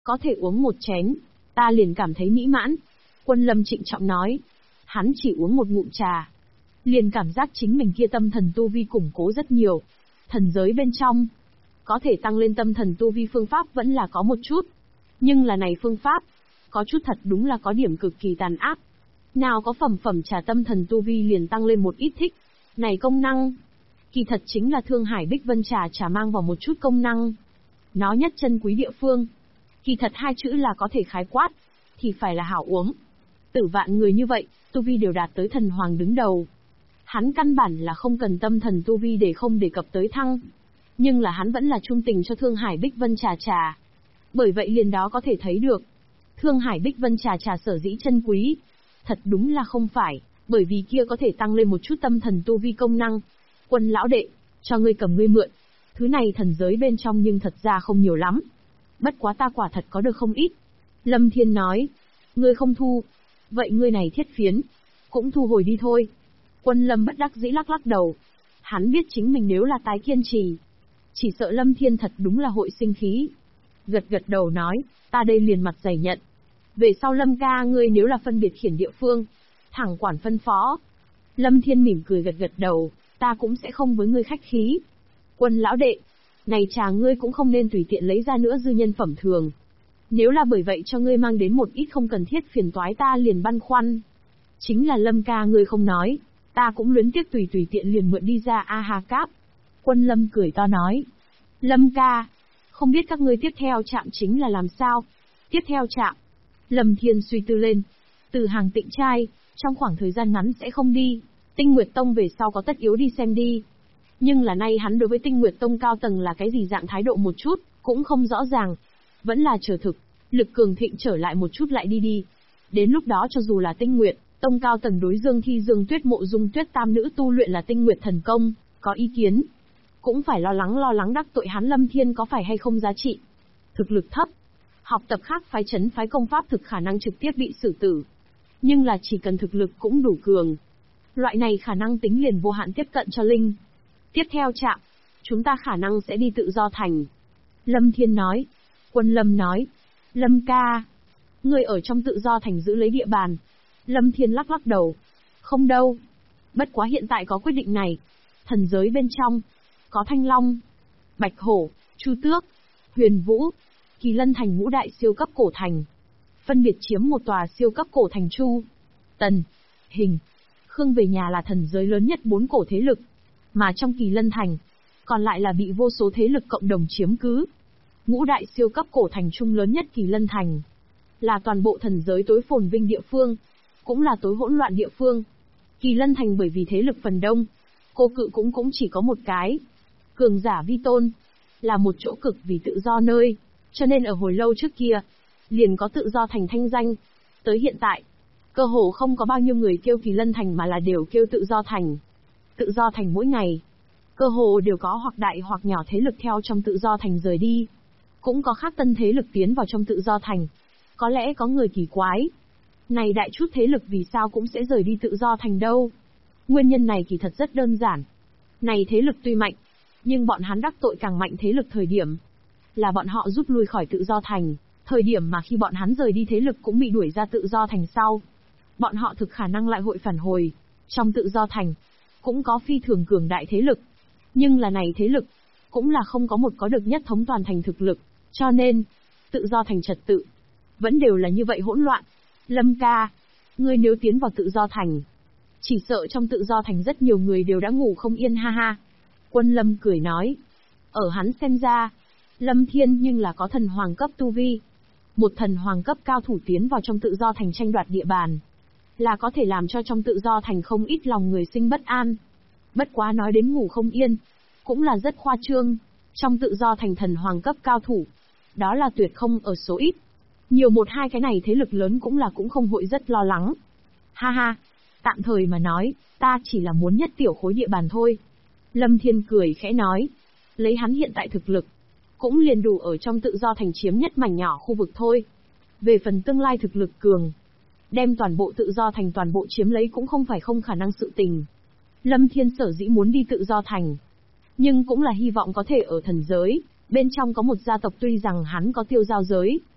Có thể uống một chén, ta liền cảm thấy mỹ mãn. Quân Lâm trịnh trọng nói. Hắn chỉ uống một ngụm trà, liền cảm giác chính mình kia tâm thần tu vi củng cố rất nhiều. Thần giới bên trong, có thể tăng lên tâm thần tu vi phương pháp vẫn là có một chút. Nhưng là này phương pháp, có chút thật đúng là có điểm cực kỳ tàn ác. Nào có phẩm trà tâm thần tu vi liền tăng lên một ít thích. Này công năng, kỳ thật chính là Thương Hải Bích Vân trà mang vào một chút công năng. Nó nhất chân quý địa phương, kỳ thật hai chữ là có thể khái quát, thì phải là hảo uống. Tử vạn người như vậy, tu vi đều đạt tới thần hoàng đứng đầu. Hắn căn bản là không cần tâm thần tu vi để không đề cập tới thăng. Nhưng là hắn vẫn là trung tình cho Thương Hải Bích Vân trà. Bởi vậy liền đó có thể thấy được, Thương Hải Bích Vân trà sở dĩ chân quý, thật đúng là không phải, bởi vì kia có thể tăng lên một chút tâm thần tu vi công năng. Quân lão đệ, cho ngươi cầm ngươi mượn. Thứ này thần giới bên trong nhưng thật ra không nhiều lắm. Bất quá ta quả thật có được không ít. Lâm Thiên nói, ngươi không thu. Vậy ngươi này thiết phiến, cũng thu hồi đi thôi. Quân Lâm bất đắc dĩ lắc đầu. Hắn biết chính mình nếu là tái kiên trì, chỉ sợ Lâm Thiên thật đúng là hội sinh khí. Gật đầu nói, ta đây liền mặt dày nhận. Về sau Lâm ca ngươi nếu là phân biệt khiển địa phương, thẳng quản phân phó. Lâm Thiên mỉm cười gật đầu, ta cũng sẽ không với ngươi khách khí. Quân lão đệ, này trà ngươi cũng không nên tùy tiện lấy ra nữa dư nhân phẩm thường. Nếu là bởi vậy cho ngươi mang đến một ít không cần thiết phiền toái ta liền băn khoăn. Chính là Lâm ca ngươi không nói, ta cũng luyến tiếc tùy tiện liền mượn đi ra a ha cáp. Quân Lâm cười to nói, Lâm ca, không biết các ngươi tiếp theo chạm chính là làm sao? Tiếp theo chạm. Lâm Thiên suy tư lên. Từ Hàng Tịnh trai, trong khoảng thời gian ngắn sẽ không đi. Tinh Nguyệt Tông về sau có tất yếu đi xem đi. Nhưng là nay hắn đối với Tinh Nguyệt Tông cao tầng là cái gì dạng thái độ một chút, cũng không rõ ràng. Vẫn là chờ thực, lực cường thịnh trở lại một chút lại đi. Đến lúc đó cho dù là Tinh Nguyệt Tông cao tầng đối Dương Thi Dương Tuyết Mộ Dung Tuyết tam nữ tu luyện là Tinh Nguyệt thần công, có ý kiến, cũng phải lo lắng đắc tội hắn Lâm Thiên có phải hay không giá trị. Thực lực thấp, học tập khác phái chấn phái công pháp thực khả năng trực tiếp bị xử tử. Nhưng là chỉ cần thực lực cũng đủ cường, loại này khả năng tính liền vô hạn tiếp cận cho Linh. Tiếp theo chạm, chúng ta khả năng sẽ đi tự do thành. Lâm Thiên nói. Quân Lâm nói, Lâm ca, ngươi ở trong tự do thành giữ lấy địa bàn. Lâm Thiên lắc đầu, không đâu. Bất quá hiện tại có quyết định này. Thần giới bên trong, có Thanh Long, Bạch Hổ, Chu Tước, Huyền Vũ, Kỳ Lân thành ngũ đại siêu cấp cổ thành. Phân biệt chiếm một tòa siêu cấp cổ thành Chu, Tần, Hình, Khương về nhà là thần giới lớn nhất 4 cổ thế lực. Mà trong Kỳ Lân thành, còn lại là bị vô số thế lực cộng đồng chiếm cứ. Ngũ đại siêu cấp cổ thành chung lớn nhất Kỳ Lân thành, là toàn bộ thần giới tối phồn vinh địa phương, cũng là tối hỗn loạn địa phương. Kỳ Lân thành bởi vì thế lực phần đông, cô cự cũng chỉ có một cái. Cường giả vi tôn, là một chỗ cực vì tự do nơi, cho nên ở hồi lâu trước kia, liền có tự do thành thanh danh. Tới hiện tại, cơ hồ không có bao nhiêu người kêu Kỳ Lân thành mà là đều kêu tự do thành. Tự do thành mỗi ngày, cơ hồ đều có hoặc đại hoặc nhỏ thế lực theo trong tự do thành rời đi. Cũng có khác tân thế lực tiến vào trong tự do thành. Có lẽ có người kỳ quái, này đại chút thế lực vì sao cũng sẽ rời đi tự do thành đâu? Nguyên nhân này kỳ thật rất đơn giản. Này thế lực tuy mạnh, nhưng bọn hắn đắc tội càng mạnh thế lực thời điểm, là bọn họ rút lui khỏi tự do thành, thời điểm mà khi bọn hắn rời đi thế lực cũng bị đuổi ra tự do thành sau. Bọn họ thực khả năng lại hội phản hồi. Trong tự do thành, cũng có phi thường cường đại thế lực. Nhưng là này thế lực, cũng là không có một có được nhất thống toàn thành thực lực. Cho nên, tự do thành trật tự, vẫn đều là như vậy hỗn loạn. Lâm ca, ngươi nếu tiến vào tự do thành, chỉ sợ trong tự do thành rất nhiều người đều đã ngủ không yên ha ha. Quân Lâm cười nói. Ở hắn xem ra, Lâm Thiên nhưng là có thần hoàng cấp tu vi. Một thần hoàng cấp cao thủ tiến vào trong tự do thành tranh đoạt địa bàn, là có thể làm cho trong tự do thành không ít lòng người sinh bất an. Bất quá nói đến ngủ không yên, cũng là rất khoa trương. Trong tự do thành thần hoàng cấp cao thủ, đó là tuyệt không ở số ít. Nhiều một hai cái này thế lực lớn cũng không hội rất lo lắng. Ha ha, tạm thời mà nói, ta chỉ là muốn nhất tiểu khối địa bàn thôi. Lâm Thiên cười khẽ nói, lấy hắn hiện tại thực lực, cũng liền đủ ở trong tự do thành chiếm nhất mảnh nhỏ khu vực thôi. Về phần tương lai thực lực cường, đem toàn bộ tự do thành toàn bộ chiếm lấy cũng không phải không khả năng sự tình. Lâm Thiên sở dĩ muốn đi tự do thành, nhưng cũng là hy vọng có thể ở thần giới, bên trong có một gia tộc tuy rằng hắn có tiêu giao giới,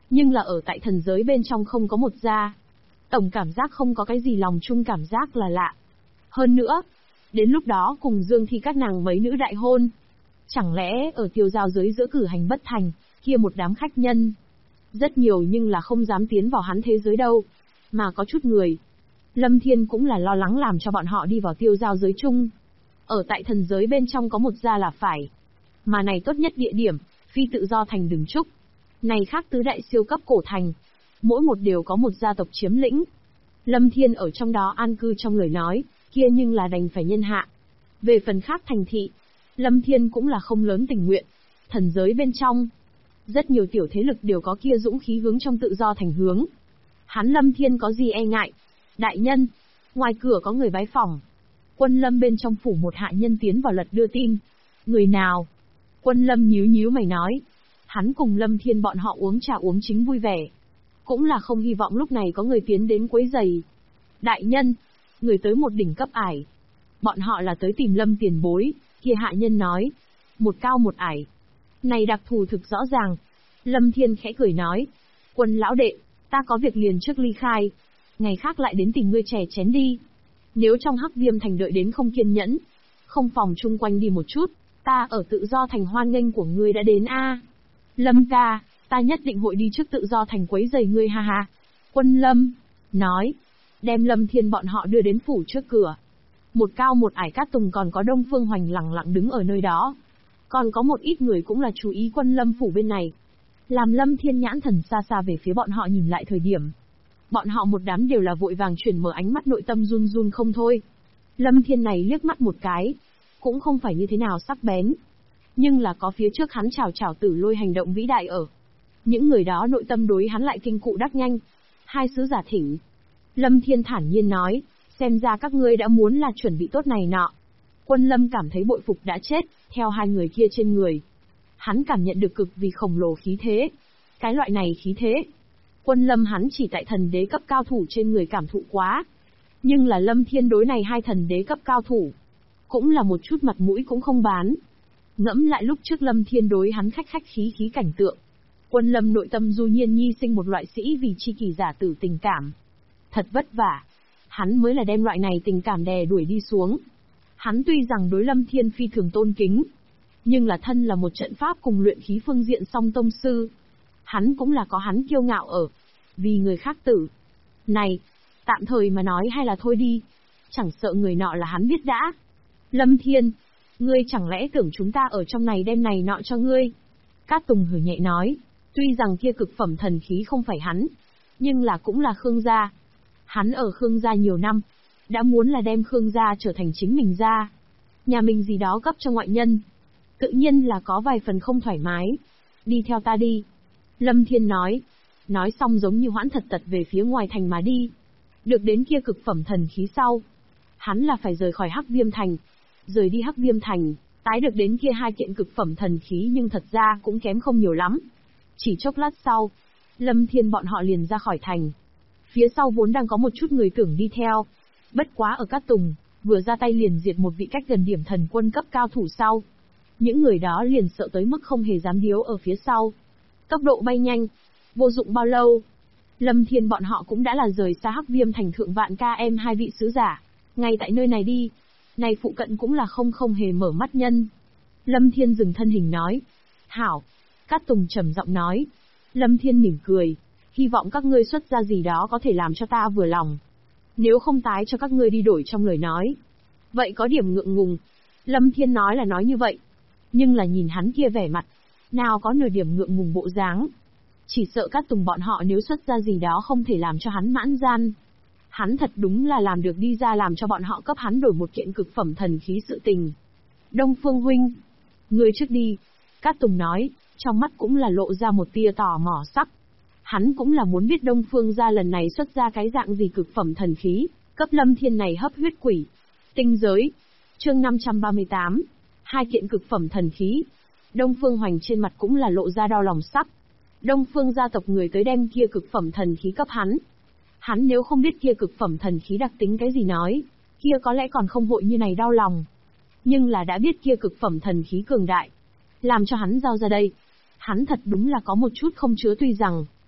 Nhưng là ở tại thần giới bên trong không có một gia. Tổng cảm giác không có cái gì lòng chung cảm giác là lạ. Hơn nữa, đến lúc đó cùng Dương Thi các nàng mấy nữ đại hôn. Chẳng lẽ ở tiêu giao giới giữa cử hành bất thành, kia một đám khách nhân. Rất nhiều nhưng là không dám tiến vào hắn thế giới đâu. Mà có chút người. Lâm Thiên cũng là lo lắng làm cho bọn họ đi vào tiêu giao giới chung. Ở tại thần giới bên trong có một gia là phải. Mà này tốt nhất địa điểm, phi tự do thành đừng trúc. Này khác tứ đại siêu cấp cổ thành. Mỗi một đều có một gia tộc chiếm lĩnh. Lâm Thiên ở trong đó an cư trong lời nói, kia nhưng là đành phải nhân hạ. Về phần khác thành thị, Lâm Thiên cũng là không lớn tình nguyện. Thần giới bên trong, rất nhiều tiểu thế lực đều có kia dũng khí hướng trong tự do thành hướng. Hắn Lâm Thiên có gì e ngại? Đại nhân, ngoài cửa có người bái phỏng. Quân Lâm bên trong phủ một hạ nhân tiến vào lật đưa tin. Người nào? Quân Lâm nhíu nhíu mày nói. Hắn cùng Lâm Thiên bọn họ uống trà uống chính vui vẻ. Cũng là không hy vọng lúc này có người tiến đến quấy rầy. Đại nhân, người tới một đỉnh cấp ải. Bọn họ là tới tìm Lâm tiền bối, kia hạ nhân nói. Một cao một ải. Này đặc thù thực rõ ràng. Lâm Thiên khẽ cười nói. Quân lão đệ, ta có việc liền trước ly khai. Ngày khác lại đến tìm ngươi chè chén đi. Nếu trong Hắc Viêm thành đợi đến không kiên nhẫn, không phòng chung quanh đi một chút, ta ở tự do thành hoan nghênh của ngươi đã đến a. Lâm ca, ta nhất định hội đi trước tự do thành quấy giày ngươi ha ha. Quân Lâm, nói, đem Lâm Thiên bọn họ đưa đến phủ trước cửa. Một cao một ải Cát Tùng còn có Đông Phương Hoành lặng lặng đứng ở nơi đó. Còn có một ít người cũng là chú ý Quân Lâm phủ bên này. Làm Lâm Thiên nhãn thần xa xa về phía bọn họ nhìn lại thời điểm. Bọn họ một đám đều là vội vàng chuyển mở ánh mắt nội tâm run run không thôi. Lâm Thiên này liếc mắt một cái, cũng không phải như thế nào sắc bén. Nhưng là có phía trước hắn chào tử lôi hành động vĩ đại ở. Những người đó nội tâm đối hắn lại kinh cụ đắc nhanh. Hai sứ giả thỉnh. Lâm Thiên thản nhiên nói, xem ra các ngươi đã muốn là chuẩn bị tốt này nọ. Quân Lâm cảm thấy bội phục đã chết, theo hai người kia trên người. Hắn cảm nhận được cực vì khổng lồ khí thế. Cái loại này khí thế. Quân Lâm hắn chỉ tại thần đế cấp cao thủ trên người cảm thụ quá. Nhưng là Lâm Thiên đối này hai thần đế cấp cao thủ. Cũng là một chút mặt mũi cũng không bán. Ngẫm lại lúc trước Lâm Thiên đối hắn khách khí cảnh tượng. Quân Lâm nội tâm du nhiên nhi sinh một loại sĩ vì chi kỷ giả tử tình cảm. Thật vất vả. Hắn mới là đem loại này tình cảm đè đuổi đi xuống. Hắn tuy rằng đối Lâm Thiên phi thường tôn kính. Nhưng là thân là một trận pháp cùng luyện khí phương diện song tông sư. Hắn cũng là có hắn kiêu ngạo ở. Vì người khác tử. Này, tạm thời mà nói hay là thôi đi. Chẳng sợ người nọ là hắn biết đã. Lâm Thiên, ngươi chẳng lẽ tưởng chúng ta ở trong này đem này nọ cho ngươi? Cát Tùng hử nhẹ nói. Tuy rằng kia cực phẩm thần khí không phải hắn. Nhưng là cũng là Khương gia. Hắn ở Khương gia nhiều năm. Đã muốn là đem Khương gia trở thành chính mình gia. Nhà mình gì đó cấp cho ngoại nhân. Tự nhiên là có vài phần không thoải mái. Đi theo ta đi. Lâm Thiên nói. Nói xong giống như hoãn thật tật về phía ngoài thành mà đi. Được đến kia cực phẩm thần khí sau. Hắn là phải rời khỏi Hắc Viêm thành. Rời đi Hắc Viêm thành, tái được đến kia hai kiện cực phẩm thần khí nhưng thật ra cũng kém không nhiều lắm. Chỉ chốc lát sau, Lâm Thiên bọn họ liền ra khỏi thành. Phía sau vốn đang có một chút người tưởng đi theo. Bất quá ở Cát Tùng, vừa ra tay liền diệt một vị cách gần điểm thần quân cấp cao thủ sau. Những người đó liền sợ tới mức không hề dám điếu ở phía sau. Tốc độ bay nhanh, vô dụng bao lâu. Lâm Thiên bọn họ cũng đã là rời xa Hắc Viêm thành thượng vạn km hai vị sứ giả. Ngay tại nơi này đi. Này phụ cận cũng là không hề mở mắt nhân. Lâm Thiên dừng thân hình nói. Hảo. Cát Tùng trầm giọng nói. Lâm Thiên mỉm cười. Hy vọng các ngươi xuất ra gì đó có thể làm cho ta vừa lòng. Nếu không tái cho các ngươi đi đổi trong lời nói. Vậy có điểm ngượng ngùng. Lâm Thiên nói là nói như vậy. Nhưng là nhìn hắn kia vẻ mặt. Nào có nửa điểm ngượng ngùng bộ dáng. Chỉ sợ Cát Tùng bọn họ nếu xuất ra gì đó không thể làm cho hắn mãn gian. Hắn thật đúng là làm được đi ra làm cho bọn họ cấp hắn đổi một kiện cực phẩm thần khí sự tình. Đông Phương huynh, ngươi trước đi. Cát Tùng nói, trong mắt cũng là lộ ra một tia tò mò sắc. Hắn cũng là muốn biết Đông Phương gia lần này xuất ra cái dạng gì cực phẩm thần khí, cấp Lâm Thiên này hấp huyết quỷ. Tinh giới, chương 538, hai kiện cực phẩm thần khí. Đông Phương Hoành trên mặt cũng là lộ ra đau lòng sắc. Đông Phương gia tộc người tới đem kia cực phẩm thần khí cấp hắn. Hắn nếu không biết kia cực phẩm thần khí đặc tính cái gì nói, kia có lẽ còn không vội như này đau lòng. Nhưng là đã biết kia cực phẩm thần khí cường đại, làm cho hắn giao ra đây. Hắn thật đúng là có một chút không chứa tuy rằng,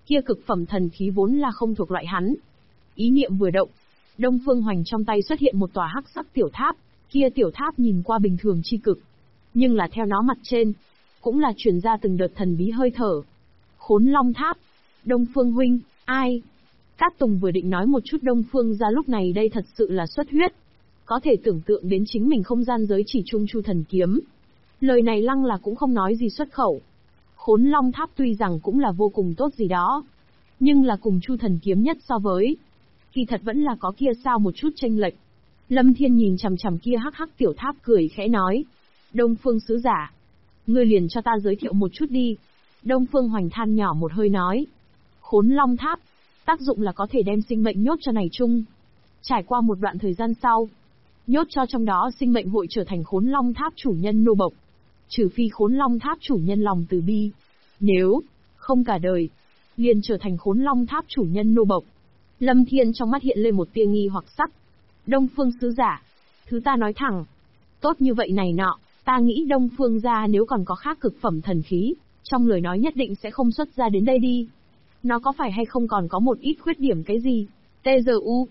Kia cực phẩm thần khí vốn là không thuộc loại hắn. Ý niệm vừa động, Đông Phương Hoành trong tay xuất hiện một tòa hắc sắc tiểu tháp, kia tiểu tháp nhìn qua bình thường chi cực, nhưng là theo nó mặt trên, cũng là truyền ra từng đợt thần bí hơi thở. Khốn Long Tháp. Đông Phương huynh, ai? Cát Tùng vừa định nói một chút Đông Phương ra lúc này đây thật sự là xuất huyết. Có thể tưởng tượng đến chính mình không gian giới chỉ trung chu thần kiếm. Lời này lăng là cũng không nói gì xuất khẩu. Khốn Long Tháp tuy rằng cũng là vô cùng tốt gì đó, nhưng là cùng chu thần kiếm nhất so với, kỳ thật vẫn là có kia sao một chút chênh lệch. Lâm Thiên nhìn chằm chằm kia hắc hắc tiểu tháp cười khẽ nói. Đông Phương sứ giả, ngươi liền cho ta giới thiệu một chút đi. Đông Phương Hoành than nhỏ một hơi nói. Khốn Long Tháp, tác dụng là có thể đem sinh mệnh nhốt cho này chung. Trải qua một đoạn thời gian sau, nhốt cho trong đó sinh mệnh hội trở thành Khốn Long Tháp chủ nhân nô bộc. Trừ phi Khốn Long Tháp chủ nhân lòng từ bi. Nếu không cả đời, liền trở thành Khốn Long Tháp chủ nhân nô bộc. Lâm Thiên trong mắt hiện lên một tia nghi hoặc sắc. Đông Phương sứ giả, thứ ta nói thẳng, tốt như vậy này nọ, ta nghĩ Đông Phương gia nếu còn có khác cực phẩm thần khí, trong lời nói nhất định sẽ không xuất ra đến đây đi. Nó có phải hay không còn có một ít khuyết điểm cái gì? T-Z-U,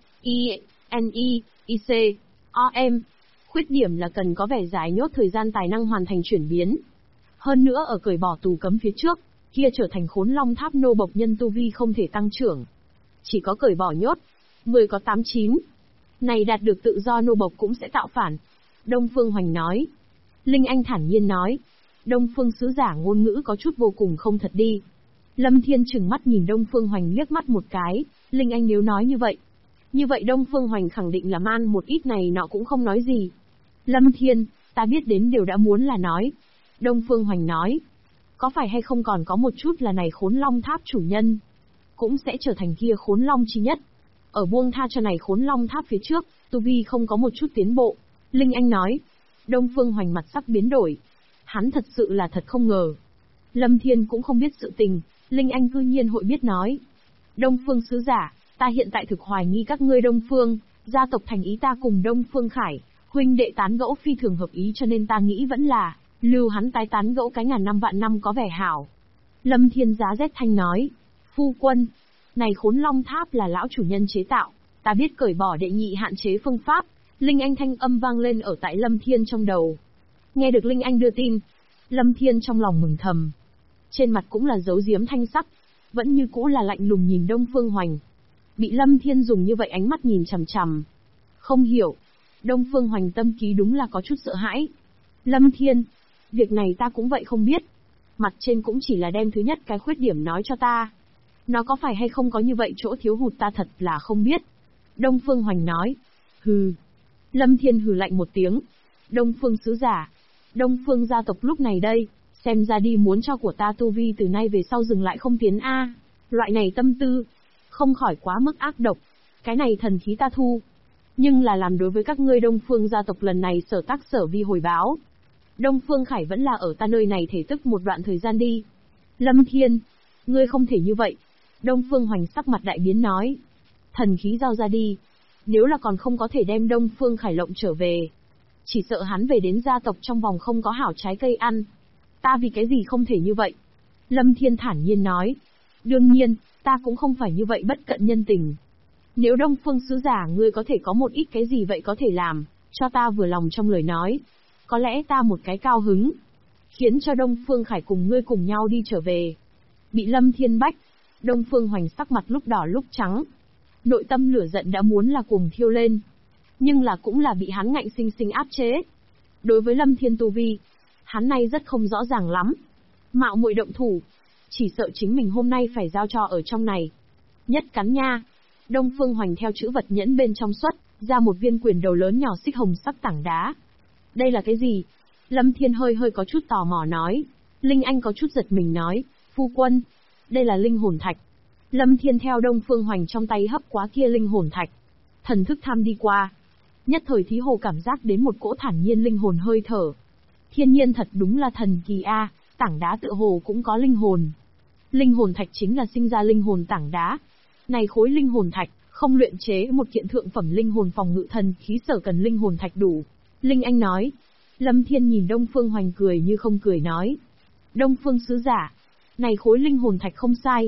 I-N-I, I-C, O-M. Khuyết điểm là cần có vẻ dài nhốt thời gian tài năng hoàn thành chuyển biến. Hơn nữa ở cởi bỏ tù cấm phía trước, kia trở thành Khốn Long Tháp nô bộc nhân tu vi không thể tăng trưởng. Chỉ có cởi bỏ nhốt, 10 có 8 9. Này đạt được tự do nô bộc cũng sẽ tạo phản. Đông Phương Hoành nói. Linh Anh thản nhiên nói. Đông Phương sứ giả ngôn ngữ có chút vô cùng không thật đi. Lâm Thiên trừng mắt nhìn Đông Phương Hoành liếc mắt một cái. Linh Anh nếu nói như vậy Đông Phương Hoành khẳng định là man một ít này nọ cũng không nói gì. Lâm Thiên, ta biết đến điều đã muốn là nói. Đông Phương Hoành nói. Có phải hay không còn có một chút là này Khốn Long Tháp chủ nhân cũng sẽ trở thành kia Khốn Long chi nhất. Ở buông tha cho này Khốn Long Tháp phía trước, tu vi không có một chút tiến bộ. Linh Anh nói. Đông Phương Hoành mặt sắc biến đổi. Hắn thật sự là thật không ngờ. Lâm Thiên cũng không biết sự tình, Linh Anh cư nhiên hội biết nói. Đông Phương sứ giả, ta hiện tại thực hoài nghi các ngươi Đông Phương, gia tộc thành ý ta cùng Đông Phương Khải, huynh đệ tán gẫu phi thường hợp ý cho nên ta nghĩ vẫn là, lưu hắn tái tán gẫu cái ngàn năm vạn năm có vẻ hảo. Lâm Thiên giá rét thanh nói. Phu quân, này Khốn Long Tháp là lão chủ nhân chế tạo, ta biết cởi bỏ đệ nhị hạn chế phương pháp. Linh Anh thanh âm vang lên ở tại Lâm Thiên trong đầu. Nghe được Linh Anh đưa tin, Lâm Thiên trong lòng mừng thầm. Trên mặt cũng là giấu giếm thanh sắc, vẫn như cũ là lạnh lùng nhìn Đông Phương Hoành. Bị Lâm Thiên dùng như vậy ánh mắt nhìn chằm chằm. Không hiểu, Đông Phương Hoành tâm ký đúng là có chút sợ hãi. Lâm Thiên, việc này ta cũng vậy không biết. Mặt trên cũng chỉ là đem thứ nhất cái khuyết điểm nói cho ta. Nó có phải hay không có như vậy chỗ thiếu hụt ta thật là không biết. Đông Phương Hoành nói. Hừ. Lâm Thiên hừ lạnh một tiếng. Đông Phương sứ giả. Đông Phương gia tộc lúc này đây, xem ra đi muốn cho của ta tu vi từ nay về sau dừng lại không tiến a. Loại này tâm tư, không khỏi quá mức ác độc. Cái này thần khí ta thu, nhưng là làm đối với các ngươi Đông Phương gia tộc lần này sở tác sở vi hồi báo. Đông Phương Khải vẫn là ở ta nơi này thể tức một đoạn thời gian đi. Lâm Thiên, ngươi không thể như vậy. Đông Phương Hoành sắc mặt đại biến nói. Thần khí giao ra đi. Nếu là còn không có thể đem Đông Phương Khải lộng trở về, chỉ sợ hắn về đến gia tộc trong vòng không có hảo trái cây ăn. Ta vì cái gì không thể như vậy? Lâm Thiên thản nhiên nói. Đương nhiên, ta cũng không phải như vậy bất cận nhân tình. Nếu Đông Phương sứ giả ngươi có thể có một ít cái gì vậy có thể làm, cho ta vừa lòng trong lời nói. Có lẽ ta một cái cao hứng, khiến cho Đông Phương Khải cùng ngươi cùng nhau đi trở về. Bị Lâm Thiên bách, Đông Phương Hoành sắc mặt lúc đỏ lúc trắng. Nội tâm lửa giận đã muốn là cuồng thiêu lên. Nhưng là cũng là bị hắn ngạnh sinh sinh áp chế. Đối với Lâm Thiên tu vi, hắn nay rất không rõ ràng lắm. Mạo muội động thủ, chỉ sợ chính mình hôm nay phải giao cho ở trong này. Nhất cắn nha. Đông Phương Hoành theo chữ vật nhẫn bên trong xuất ra một viên quyền đầu lớn nhỏ xích hồng sắc tảng đá. Đây là cái gì? Lâm Thiên hơi có chút tò mò nói. Linh Anh có chút giật mình nói. Phu quân, đây là linh hồn thạch. Lâm Thiên theo Đông Phương Hoành trong tay hấp quá kia linh hồn thạch. Thần thức tham đi qua. Nhất thời thí hồ cảm giác đến một cỗ thản nhiên linh hồn hơi thở. Thiên nhiên thật đúng là thần kỳ a, tảng đá tựa hồ cũng có linh hồn. Linh hồn thạch chính là sinh ra linh hồn tảng đá. Này khối linh hồn thạch, không luyện chế một kiện thượng phẩm linh hồn phòng ngự thần khí sở cần linh hồn thạch đủ. Linh Anh nói. Lâm Thiên nhìn Đông Phương Hoành cười như không cười nói. Đông Phương sứ giả, này khối linh hồn thạch không sai.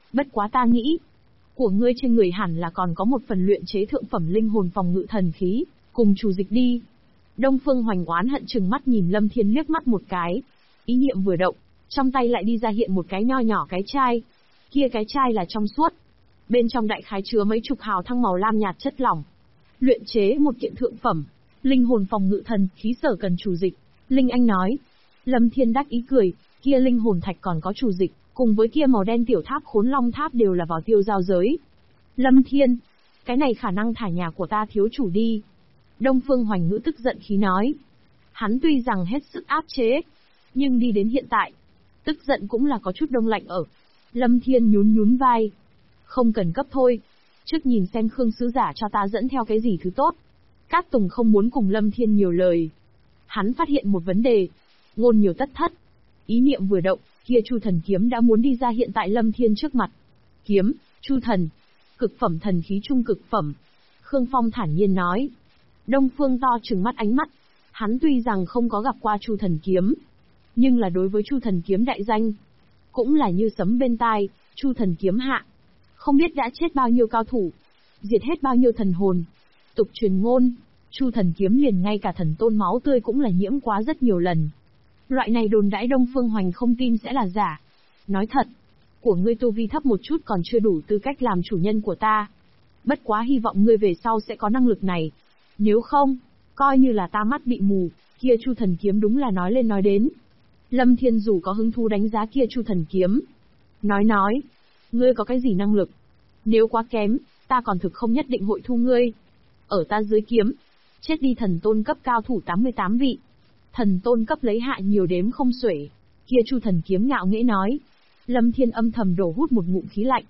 Bất quá ta nghĩ, của ngươi trên người hẳn là còn có một phần luyện chế thượng phẩm linh hồn phòng ngự thần khí, cùng chủ dịch đi. Đông Phương Hoành oán hận trừng mắt nhìn Lâm Thiên liếc mắt một cái. Ý niệm vừa động, trong tay lại đi ra hiện một cái nho nhỏ cái chai. Kia cái chai là trong suốt. Bên trong đại khái chứa mấy chục hào thăng màu lam nhạt chất lỏng. Luyện chế một kiện thượng phẩm, linh hồn phòng ngự thần khí sở cần chủ dịch. Linh Anh nói. Lâm Thiên đắc ý cười, kia linh hồn thạch còn có chủ dịch, cùng với kia màu đen tiểu tháp Khốn Long tháp đều là vào tiêu giao giới. Lâm Thiên, cái này khả năng thả nhà của ta thiếu chủ đi. Đông Phương Hoành Ngữ tức giận khí nói. Hắn tuy rằng hết sức áp chế, nhưng đi đến hiện tại, tức giận cũng là có chút đông lạnh ở. Lâm Thiên nhún nhún vai. Không cần cấp thôi. Trước nhìn xem Khương sứ giả cho ta dẫn theo cái gì thứ tốt. Cát Tùng không muốn cùng Lâm Thiên nhiều lời. Hắn phát hiện một vấn đề. Ngôn nhiều tất thất. Ý niệm vừa động, kia Chu Thần kiếm đã muốn đi ra hiện tại Lâm Thiên trước mặt. Kiếm, Chu Thần. Cực phẩm thần khí trung cực phẩm. Khương Phong thản nhiên nói. Đông Phương to trừng mắt ánh mắt. Hắn tuy rằng không có gặp qua Chu Thần kiếm, nhưng là đối với Chu Thần kiếm đại danh, cũng là như sấm bên tai. Chu Thần kiếm hạ, không biết đã chết bao nhiêu cao thủ, diệt hết bao nhiêu thần hồn. Tục truyền ngôn, Chu Thần kiếm liền ngay cả thần tôn máu tươi cũng là nhiễm quá rất nhiều lần. Loại này đồn đãi Đông Phương Hoành không tin sẽ là giả. Nói thật, của ngươi tu vi thấp một chút còn chưa đủ tư cách làm chủ nhân của ta. Bất quá hy vọng ngươi về sau sẽ có năng lực này. Nếu không, coi như là ta mắt bị mù, kia Chu Thần kiếm đúng là nói lên nói đến. Lâm Thiên dù có hứng thú đánh giá kia Chu Thần kiếm. Nói, ngươi có cái gì năng lực? Nếu quá kém, ta còn thực không nhất định hội thu ngươi. Ở ta dưới kiếm, chết đi thần tôn cấp cao thủ 88 vị. Thần tôn cấp lấy hạ nhiều đếm không xuể. Kia Chu Thần kiếm ngạo nghễ nói. Lâm Thiên âm thầm đổ hút một ngụm khí lạnh.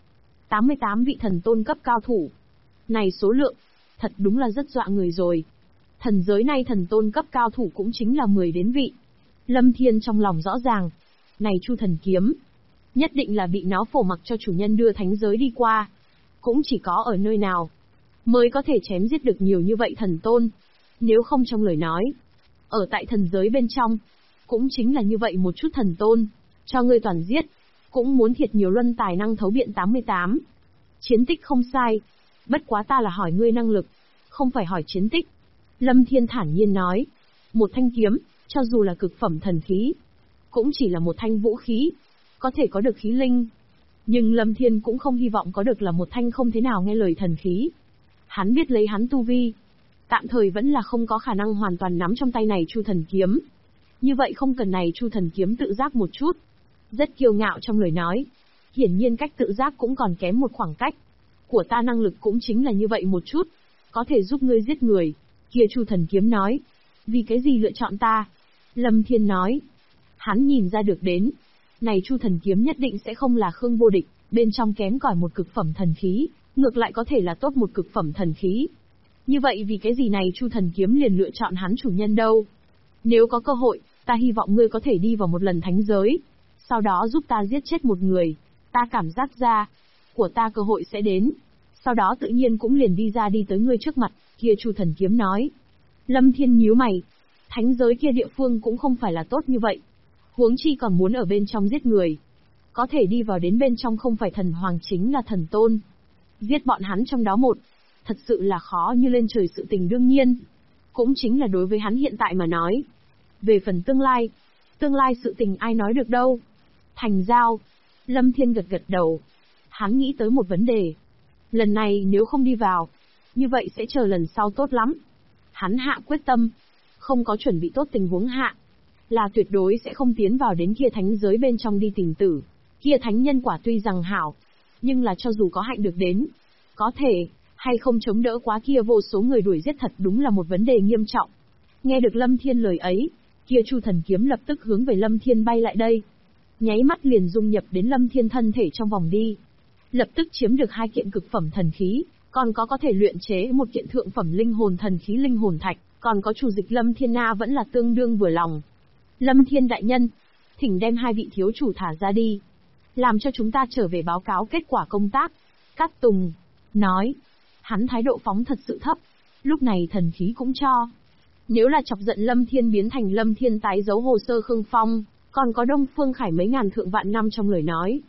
88 vị thần tôn cấp cao thủ. Này số lượng, thật đúng là rất dọa người rồi. Thần giới nay thần tôn cấp cao thủ cũng chính là 10 đến vị. Lâm Thiên trong lòng rõ ràng. Này Chu Thần kiếm, nhất định là bị nó phổ mặc cho chủ nhân đưa thánh giới đi qua. Cũng chỉ có ở nơi nào mới có thể chém giết được nhiều như vậy thần tôn. Nếu không trong lời nói, ở tại thần giới bên trong, cũng chính là như vậy một chút thần tôn, cho ngươi toàn giết, cũng muốn thiệt nhiều luân tài năng thấu biện 88. Chiến tích không sai, bất quá ta là hỏi ngươi năng lực, không phải hỏi chiến tích. Lâm Thiên thản nhiên nói, một thanh kiếm, cho dù là cực phẩm thần khí, cũng chỉ là một thanh vũ khí, có thể có được khí linh. Nhưng Lâm Thiên cũng không hy vọng có được là một thanh không thế nào nghe lời thần khí. Hắn biết lấy hắn tu vi, tạm thời vẫn là không có khả năng hoàn toàn nắm trong tay này Chu Thần kiếm. Như vậy không cần này Chu Thần kiếm tự giác một chút. Rất kiêu ngạo trong lời nói. Hiển nhiên cách tự giác cũng còn kém một khoảng cách. Của ta năng lực cũng chính là như vậy một chút, có thể giúp ngươi giết người. Kia Chu Thần kiếm nói. Vì cái gì lựa chọn ta? Lâm Thiên nói. Hắn nhìn ra được đến. Này Chu Thần kiếm nhất định sẽ không là Khương vô địch, bên trong kém cỏi một cực phẩm thần khí, ngược lại có thể là tốt một cực phẩm thần khí. Như vậy vì cái gì này Chu Thần kiếm liền lựa chọn hắn chủ nhân đâu? Nếu có cơ hội, ta hy vọng ngươi có thể đi vào một lần thánh giới, sau đó giúp ta giết chết một người. Ta cảm giác ra, của ta cơ hội sẽ đến. Sau đó tự nhiên cũng liền đi ra đi tới ngươi trước mặt, kia Chu Thần kiếm nói. Lâm Thiên nhíu mày. Thánh giới kia địa phương cũng không phải là tốt như vậy. Huống chi còn muốn ở bên trong giết người. Có thể đi vào đến bên trong không phải thần hoàng chính là thần tôn. Giết bọn hắn trong đó một, thật sự là khó như lên trời sự tình đương nhiên. Cũng chính là đối với hắn hiện tại mà nói. Về phần tương lai sự tình ai nói được đâu. Thành giao. Lâm Thiên gật gật đầu. Hắn nghĩ tới một vấn đề. Lần này nếu không đi vào, như vậy sẽ chờ lần sau tốt lắm. Hắn hạ quyết tâm. Không có chuẩn bị tốt tình huống hạ, là tuyệt đối sẽ không tiến vào đến kia thánh giới bên trong đi tìm tử. Kia thánh nhân quả tuy rằng hảo, nhưng là cho dù có hạnh được đến, có thể hay không chống đỡ quá kia vô số người đuổi giết thật đúng là một vấn đề nghiêm trọng. Nghe được Lâm Thiên lời ấy, kia Chu Thần kiếm lập tức hướng về Lâm Thiên bay lại đây. Nháy mắt liền dung nhập đến Lâm Thiên thân thể trong vòng đi. Lập tức chiếm được 2 kiện cực phẩm thần khí, còn có thể luyện chế một kiện thượng phẩm linh hồn thần khí linh hồn thạch, còn có chủ dịch Lâm Thiên Na vẫn là tương đương vừa lòng. Lâm Thiên đại nhân, thỉnh đem 2 vị thiếu chủ thả ra đi, làm cho chúng ta trở về báo cáo kết quả công tác. Cát Tùng nói, hắn thái độ phóng thật sự thấp, lúc này thần khí cũng cho. Nếu là chọc giận Lâm Thiên biến thành Lâm Thiên tái giấu hồ sơ Khương Phong, còn có Đông Phương Khải mấy ngàn thượng vạn năm trong lời nói.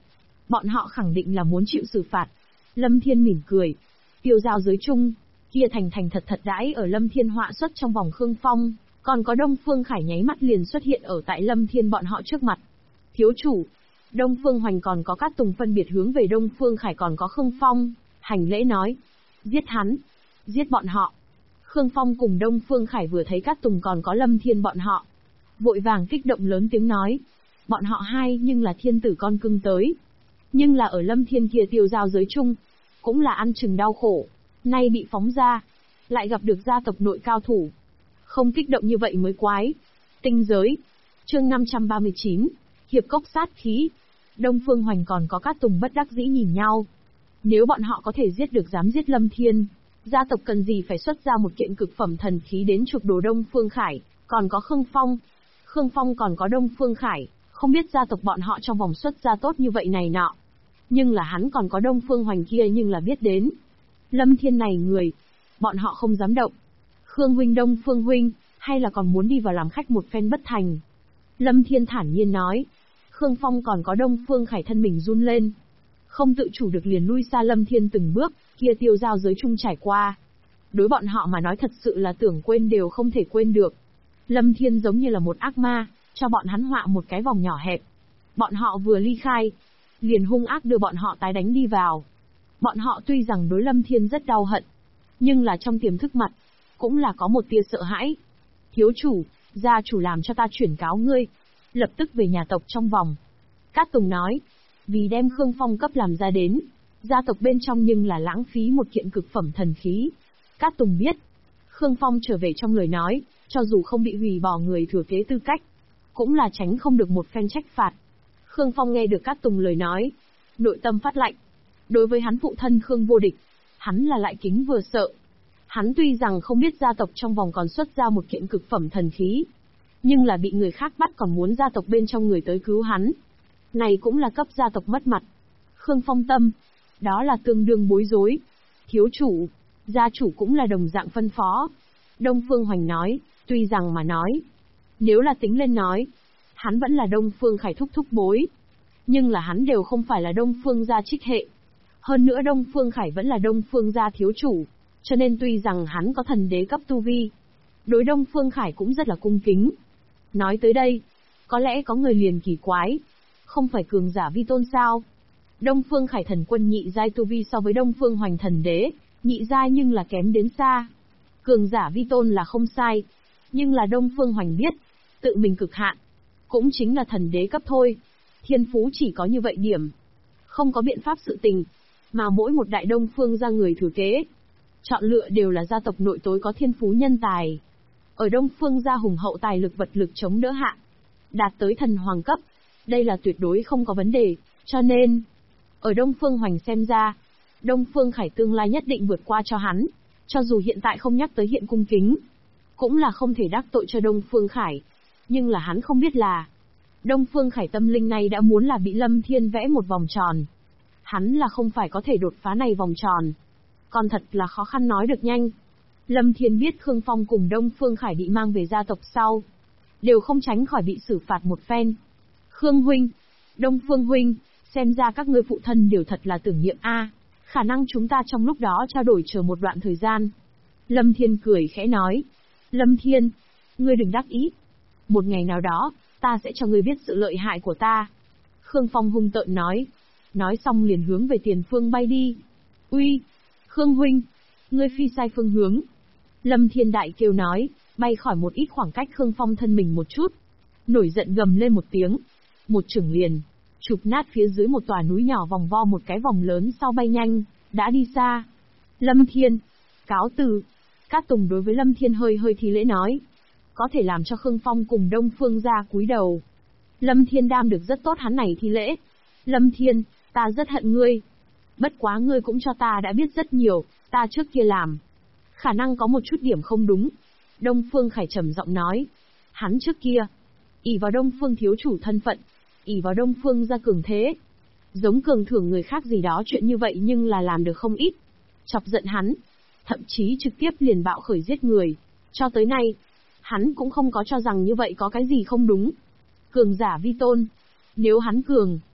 Bọn họ khẳng định là muốn chịu xử phạt. Lâm Thiên mỉm cười. Tiêu giao giới chung, kia thành thành thật thật đãi ở Lâm Thiên họa xuất trong vòng Khương Phong, còn có Đông Phương Khải nháy mắt liền xuất hiện ở tại Lâm Thiên bọn họ trước mặt. Thiếu chủ, Đông Phương Hoành còn có Cát Tùng phân biệt hướng về Đông Phương Khải còn có Khương Phong, hành lễ nói. Giết hắn, giết bọn họ. Khương Phong cùng Đông Phương Khải vừa thấy Cát Tùng còn có Lâm Thiên bọn họ, vội vàng kích động lớn tiếng nói. Bọn họ hai nhưng là thiên tử con cưng tới. Nhưng là ở Lâm Thiên kia tiêu giao giới chung, cũng là ăn chừng đau khổ, nay bị phóng ra, lại gặp được gia tộc nội cao thủ. Không kích động như vậy mới quái. Tinh giới, chương 539, hiệp cốc sát khí. Đông Phương Hoành còn có Cát Tùng bất đắc dĩ nhìn nhau. Nếu bọn họ có thể giết được dám giết Lâm Thiên, gia tộc cần gì phải xuất ra một kiện cực phẩm thần khí đến chuộc đồ Đông Phương Khải, còn có Khương Phong. Khương Phong còn có Đông Phương Khải, không biết gia tộc bọn họ trong vòng xuất ra tốt như vậy này nọ. Nhưng là hắn còn có Đông Phương Hoành kia nhưng là biết đến. Lâm Thiên này người, bọn họ không dám động. Khương huynh Đông Phương huynh, hay là còn muốn đi vào làm khách một phen bất thành. Lâm Thiên thản nhiên nói. Khương Phong còn có Đông Phương Khải thân mình run lên. Không tự chủ được liền lui xa Lâm Thiên từng bước, kia tiêu giao giới chung trải qua. Đối bọn họ mà nói thật sự là tưởng quên đều không thể quên được. Lâm Thiên giống như là một ác ma, cho bọn hắn họa một cái vòng nhỏ hẹp. Bọn họ vừa ly khai, liền hung ác đưa bọn họ tái đánh đi vào. Bọn họ tuy rằng đối Lâm Thiên rất đau hận, nhưng là trong tiềm thức mặt, cũng là có một tia sợ hãi. Thiếu chủ, gia chủ làm cho ta chuyển cáo ngươi, lập tức về nhà tộc trong vòng. Cát Tùng nói, vì đem Khương Phong cấp làm ra đến, gia tộc bên trong nhưng là lãng phí một kiện cực phẩm thần khí. Cát Tùng biết, Khương Phong trở về trong lời nói, cho dù không bị hủy bỏ người thừa kế tư cách, cũng là tránh không được một phen trách phạt. Khương Phong nghe được Cát Tùng lời nói, nội tâm phát lạnh. Đối với hắn phụ thân Khương Vô Địch, hắn là lại kính vừa sợ. Hắn tuy rằng không biết gia tộc trong vòng còn xuất ra một kiện cực phẩm thần khí, nhưng là bị người khác bắt còn muốn gia tộc bên trong người tới cứu hắn. Này cũng là cấp gia tộc mất mặt. Khương Phong tâm, đó là tương đương bối rối. Thiếu chủ, gia chủ cũng là đồng dạng phân phó. Đông Phương Hoành nói, tuy rằng mà nói, nếu là tính lên nói, hắn vẫn là Đông Phương Khải thúc bối. Nhưng là hắn đều không phải là Đông Phương gia trích hệ. Hơn nữa Đông Phương Khải vẫn là Đông Phương gia thiếu chủ, cho nên tuy rằng hắn có thần đế cấp tu vi, đối Đông Phương Khải cũng rất là cung kính. Nói tới đây, có lẽ có người liền kỳ quái, không phải cường giả vi tôn sao? Đông Phương Khải thần quân nhị giai tu vi so với Đông Phương Hoành thần đế, nhị giai nhưng là kém đến xa. Cường giả vi tôn là không sai, nhưng là Đông Phương Hoành biết, tự mình cực hạn, cũng chính là thần đế cấp thôi. Thiên phú chỉ có như vậy điểm, không có biện pháp sự tình, mà mỗi một đại Đông Phương gia người thừa kế, chọn lựa đều là gia tộc nội tối có thiên phú nhân tài. Ở Đông Phương gia hùng hậu tài lực vật lực chống đỡ hạ, đạt tới thần hoàng cấp, đây là tuyệt đối không có vấn đề, cho nên, ở Đông Phương Hoành xem ra, Đông Phương Khải tương lai nhất định vượt qua cho hắn, cho dù hiện tại không nhắc tới hiện cung kính, cũng là không thể đắc tội cho Đông Phương Khải, nhưng là hắn không biết là, Đông Phương Khải tâm linh này đã muốn là bị Lâm Thiên vẽ một vòng tròn. Hắn là không phải có thể đột phá này vòng tròn. Còn thật là khó khăn nói được nhanh. Lâm Thiên biết Khương Phong cùng Đông Phương Khải bị mang về gia tộc sau, đều không tránh khỏi bị xử phạt một phen. Khương huynh, Đông Phương huynh, xem ra các ngươi phụ thân đều thật là tưởng niệm a. Khả năng chúng ta trong lúc đó trao đổi chờ một đoạn thời gian. Lâm Thiên cười khẽ nói. Lâm Thiên, ngươi đừng đắc ý. Một ngày nào đó, ta sẽ cho ngươi biết sự lợi hại của ta. Khương Phong hung tợn nói. Nói xong liền hướng về tiền phương bay đi. Uy, Khương huynh, ngươi phi sai phương hướng. Lâm Thiên đại kêu nói, bay khỏi một ít khoảng cách Khương Phong thân mình một chút. Nổi giận gầm lên một tiếng. Một chưởng liền, chụp nát phía dưới một tòa núi nhỏ vòng vo một cái vòng lớn sau bay nhanh, đã đi xa. Lâm Thiên, cáo từ. Cát Tùng đối với Lâm Thiên hơi thi lễ nói. Có thể làm cho Khương Phong cùng Đông Phương gia cúi đầu. Lâm Thiên đam được rất tốt hắn này thi lễ. Lâm Thiên, ta rất hận ngươi. Bất quá ngươi cũng cho ta đã biết rất nhiều, ta trước kia làm. Khả năng có một chút điểm không đúng. Đông Phương Khải trầm giọng nói. Hắn trước kia, ỷ vào Đông Phương thiếu chủ thân phận, ỷ vào Đông Phương gia cường thế. Giống cường thưởng người khác gì đó chuyện như vậy nhưng là làm được không ít. Chọc giận hắn, thậm chí trực tiếp liền bạo khởi giết người. Cho tới nay, hắn cũng không có cho rằng như vậy có cái gì không đúng. Cường giả vi tôn. Nếu hắn cường,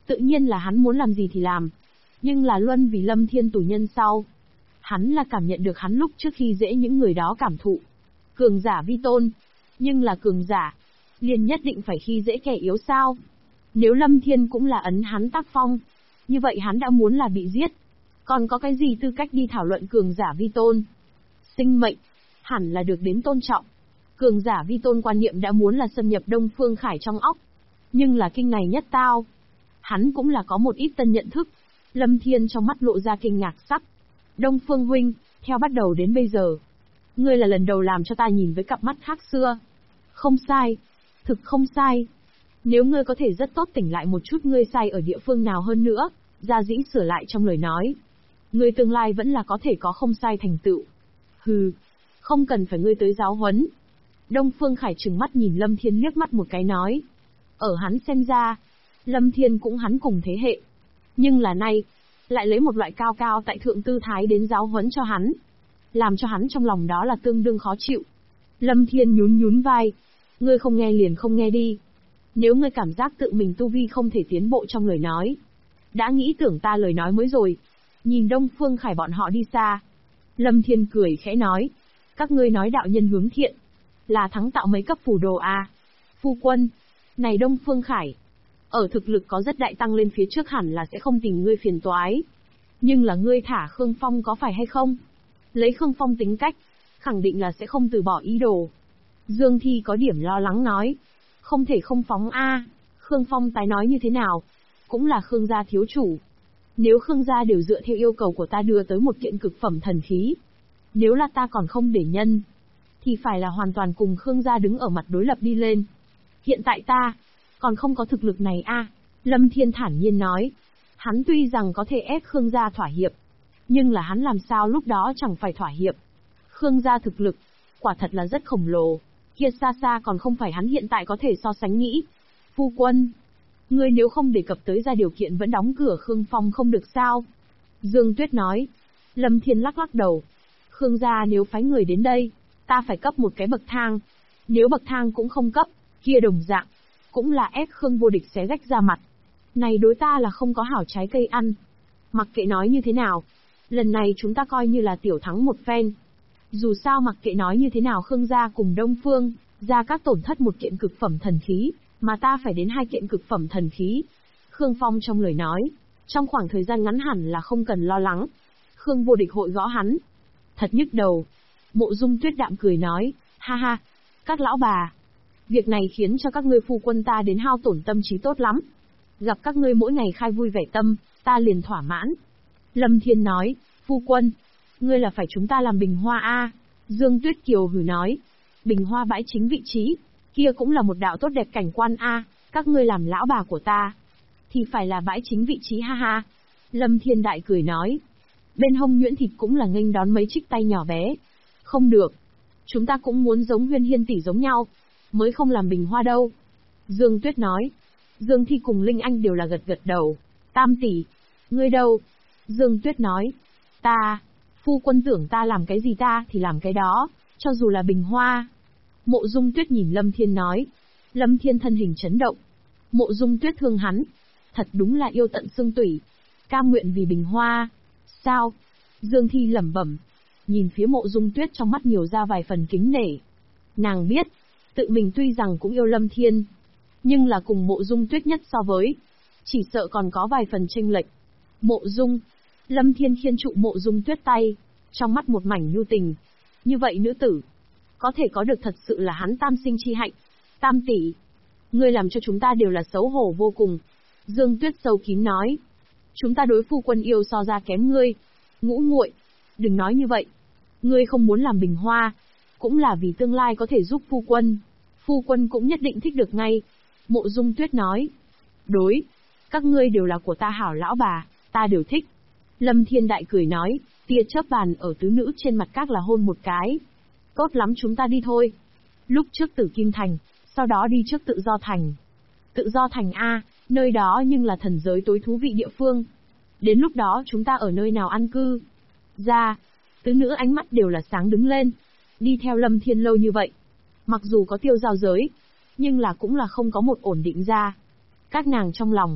Tự nhiên là hắn muốn làm gì thì làm. Nhưng là luân vì Lâm Thiên tù nhân sau. Hắn là cảm nhận được hắn lúc trước khi dễ những người đó cảm thụ. Cường giả vi tôn. Nhưng là cường giả. Liền nhất định phải khi dễ kẻ yếu sao? Nếu Lâm Thiên cũng là ấn hắn tác phong. Như vậy hắn đã muốn là bị giết. Còn có cái gì tư cách đi thảo luận cường giả vi tôn? Sinh mệnh. Hẳn là được đến tôn trọng. Cường giả vi tôn quan niệm đã muốn là xâm nhập Đông Phương Khải trong óc. Nhưng là kinh này nhất tao. Hắn cũng là có một ít tân nhận thức. Lâm Thiên trong mắt lộ ra kinh ngạc sắc. Đông Phương huynh, theo bắt đầu đến bây giờ. Ngươi là lần đầu làm cho ta nhìn với cặp mắt khác xưa. Không sai. Thực không sai. Nếu ngươi có thể rất tốt tỉnh lại một chút ngươi sai ở địa phương nào hơn nữa, gia dĩ sửa lại trong lời nói. Ngươi tương lai vẫn là có thể có không sai thành tựu. Hừ, không cần phải ngươi tới giáo huấn. Đông Phương Khải trừng mắt nhìn Lâm Thiên liếc mắt một cái nói. Ở hắn xem ra, Lâm Thiên cũng hắn cùng thế hệ. Nhưng là nay, lại lấy một loại cao cao tại thượng tư thái đến giáo huấn cho hắn. Làm cho hắn trong lòng đó là tương đương khó chịu. Lâm Thiên nhún nhún vai. Ngươi không nghe liền không nghe đi. Nếu ngươi cảm giác tự mình tu vi không thể tiến bộ trong lời nói. Đã nghĩ tưởng ta lời nói mới rồi. Nhìn Đông Phương Khải bọn họ đi xa. Lâm Thiên cười khẽ nói. Các ngươi nói đạo nhân hướng thiện. Là thắng tạo mấy cấp phù đồ à? Phu quân. Này Đông Phương Khải. Ở thực lực có rất đại tăng lên phía trước hẳn là sẽ không tìm ngươi phiền toái. Nhưng là ngươi thả Khương Phong có phải hay không? Lấy Khương Phong tính cách. Khẳng định là sẽ không từ bỏ ý đồ. Dương Thi có điểm lo lắng nói. Không thể không phóng a. Khương Phong tái nói như thế nào? Cũng là Khương gia thiếu chủ. Nếu Khương gia đều dựa theo yêu cầu của ta đưa tới một kiện cực phẩm thần khí. Nếu là ta còn không để nhân. Thì phải là hoàn toàn cùng Khương gia đứng ở mặt đối lập đi lên. Hiện tại ta còn không có thực lực này a. Lâm Thiên thản nhiên nói. Hắn tuy rằng có thể ép Khương gia thỏa hiệp. Nhưng là hắn làm sao lúc đó chẳng phải thỏa hiệp. Khương gia thực lực, quả thật là rất khổng lồ. Kia xa xa còn không phải hắn hiện tại có thể so sánh nghĩ. Phu quân, ngươi nếu không đề cập tới ra điều kiện vẫn đóng cửa Khương Phong không được sao? Dương Tuyết nói. Lâm Thiên lắc lắc đầu. Khương gia nếu phái người đến đây, ta phải cấp một cái bậc thang. Nếu bậc thang cũng không cấp, kia đồng dạng, cũng là ép Khương vô địch xé rách ra mặt. Này đối ta là không có hảo trái cây ăn. Mặc kệ nói như thế nào, lần này chúng ta coi như là tiểu thắng một phen. Dù sao mặc kệ nói như thế nào Khương gia cùng Đông Phương, ra các tổn thất một kiện cực phẩm thần khí, mà ta phải đến 2 kiện cực phẩm thần khí. Khương Phong trong lời nói, trong khoảng thời gian ngắn hẳn là không cần lo lắng. Khương vô địch hội gõ hắn. Thật nhức đầu. Mộ Dung Tuyết đạm cười nói, ha ha, các lão bà. Việc này khiến cho các ngươi phu quân ta đến hao tổn tâm trí tốt lắm. Gặp các ngươi mỗi ngày khai vui vẻ tâm, ta liền thỏa mãn. Lâm Thiên nói, phu quân, ngươi là phải chúng ta làm bình hoa a. Dương Tuyết Kiều hừ nói, bình hoa bãi chính vị trí, kia cũng là một đạo tốt đẹp cảnh quan a. Các ngươi làm lão bà của ta, thì phải là bãi chính vị trí ha ha. Lâm Thiên đại cười nói, bên hông nhuyễn thịt cũng là nghênh đón mấy trích tay nhỏ bé. Không được, chúng ta cũng muốn giống Huyên Hiên tỷ giống nhau, mới không làm bình hoa đâu. Dương Tuyết nói. Dương Thi cùng Linh Anh đều là gật gật đầu. Tam tỷ, ngươi đâu? Dương Tuyết nói, ta, phu quân tưởng ta làm cái gì ta thì làm cái đó, cho dù là bình hoa. Mộ Dung Tuyết nhìn Lâm Thiên nói. Lâm Thiên thân hình chấn động. Mộ Dung Tuyết thương hắn, thật đúng là yêu tận xương tủy, cam nguyện vì bình hoa. Sao? Dương Thi lẩm bẩm, nhìn phía Mộ Dung Tuyết trong mắt nhiều ra vài phần kính nể. Nàng biết, tự mình tuy rằng cũng yêu Lâm Thiên, nhưng là cùng Mộ Dung Tuyết nhất so với, chỉ sợ còn có vài phần chênh lệch. Mộ Dung, Lâm Thiên khiên trụ Mộ Dung Tuyết tay, trong mắt một mảnh nhu tình. Như vậy nữ tử, có thể có được thật sự là hắn tam sinh chi hạnh. Tam tỷ, ngươi làm cho chúng ta đều là xấu hổ vô cùng. Dương Tuyết sâu kín nói, chúng ta đối phu quân yêu so ra kém ngươi. Ngũ muội, đừng nói như vậy. Ngươi không muốn làm bình hoa, cũng là vì tương lai có thể giúp phu quân. Phu quân cũng nhất định thích được ngay. Mộ Dung Tuyết nói, đối, các ngươi đều là của ta hảo lão bà, ta đều thích. Lâm Thiên đại cười nói, tia chớp bàn ở tứ nữ trên mặt các là hôn một cái. Tốt lắm chúng ta đi thôi. Lúc trước Tử Kim Thành, sau đó đi trước Tự Do Thành. Tự Do Thành A, nơi đó nhưng là thần giới tối thú vị địa phương. Đến lúc đó chúng ta ở nơi nào an cư? Ra, tứ nữ ánh mắt đều là sáng đứng lên. Đi theo Lâm Thiên lâu như vậy, mặc dù có tiêu giao giới, nhưng là cũng là không có một ổn định ra. Các nàng trong lòng,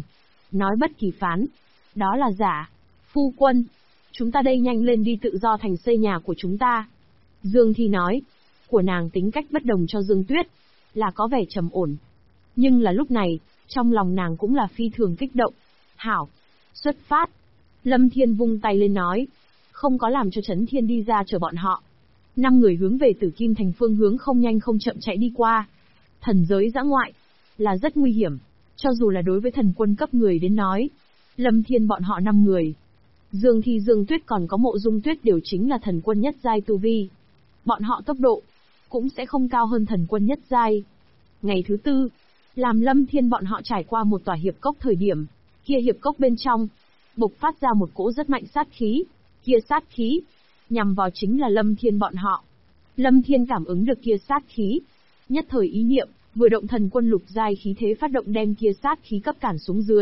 nói bất kỳ phán. Đó là giả. Phu quân, chúng ta đây nhanh lên đi tự do thành xây nhà của chúng ta. Dương Thi nói. Của nàng tính cách bất đồng cho Dương Tuyết, là có vẻ trầm ổn. Nhưng là lúc này, trong lòng nàng cũng là phi thường kích động. Hảo, xuất phát. Lâm Thiên vung tay lên nói. Không có làm cho Trấn Thiên đi ra chờ bọn họ. 5 người hướng về Tử Kim Thành phương hướng không nhanh không chậm chạy đi qua. Thần giới dã ngoại, là rất nguy hiểm. Cho dù là đối với thần quân cấp người đến nói. Lâm Thiên bọn họ 5 người. Dương Thi Dương Tuyết còn có Mộ Dung Tuyết đều chính là thần quân nhất giai tu vi. Bọn họ tốc độ, cũng sẽ không cao hơn thần quân nhất giai. Ngày thứ 4, làm Lâm Thiên bọn họ trải qua một tòa hiệp cốc thời điểm, kia hiệp cốc bên trong, bộc phát ra một cỗ rất mạnh sát khí, kia sát khí, nhằm vào chính là Lâm Thiên bọn họ. Lâm Thiên cảm ứng được kia sát khí, nhất thời ý niệm, vừa động thần quân lục giai khí thế phát động đem kia sát khí cấp cản xuống dưới.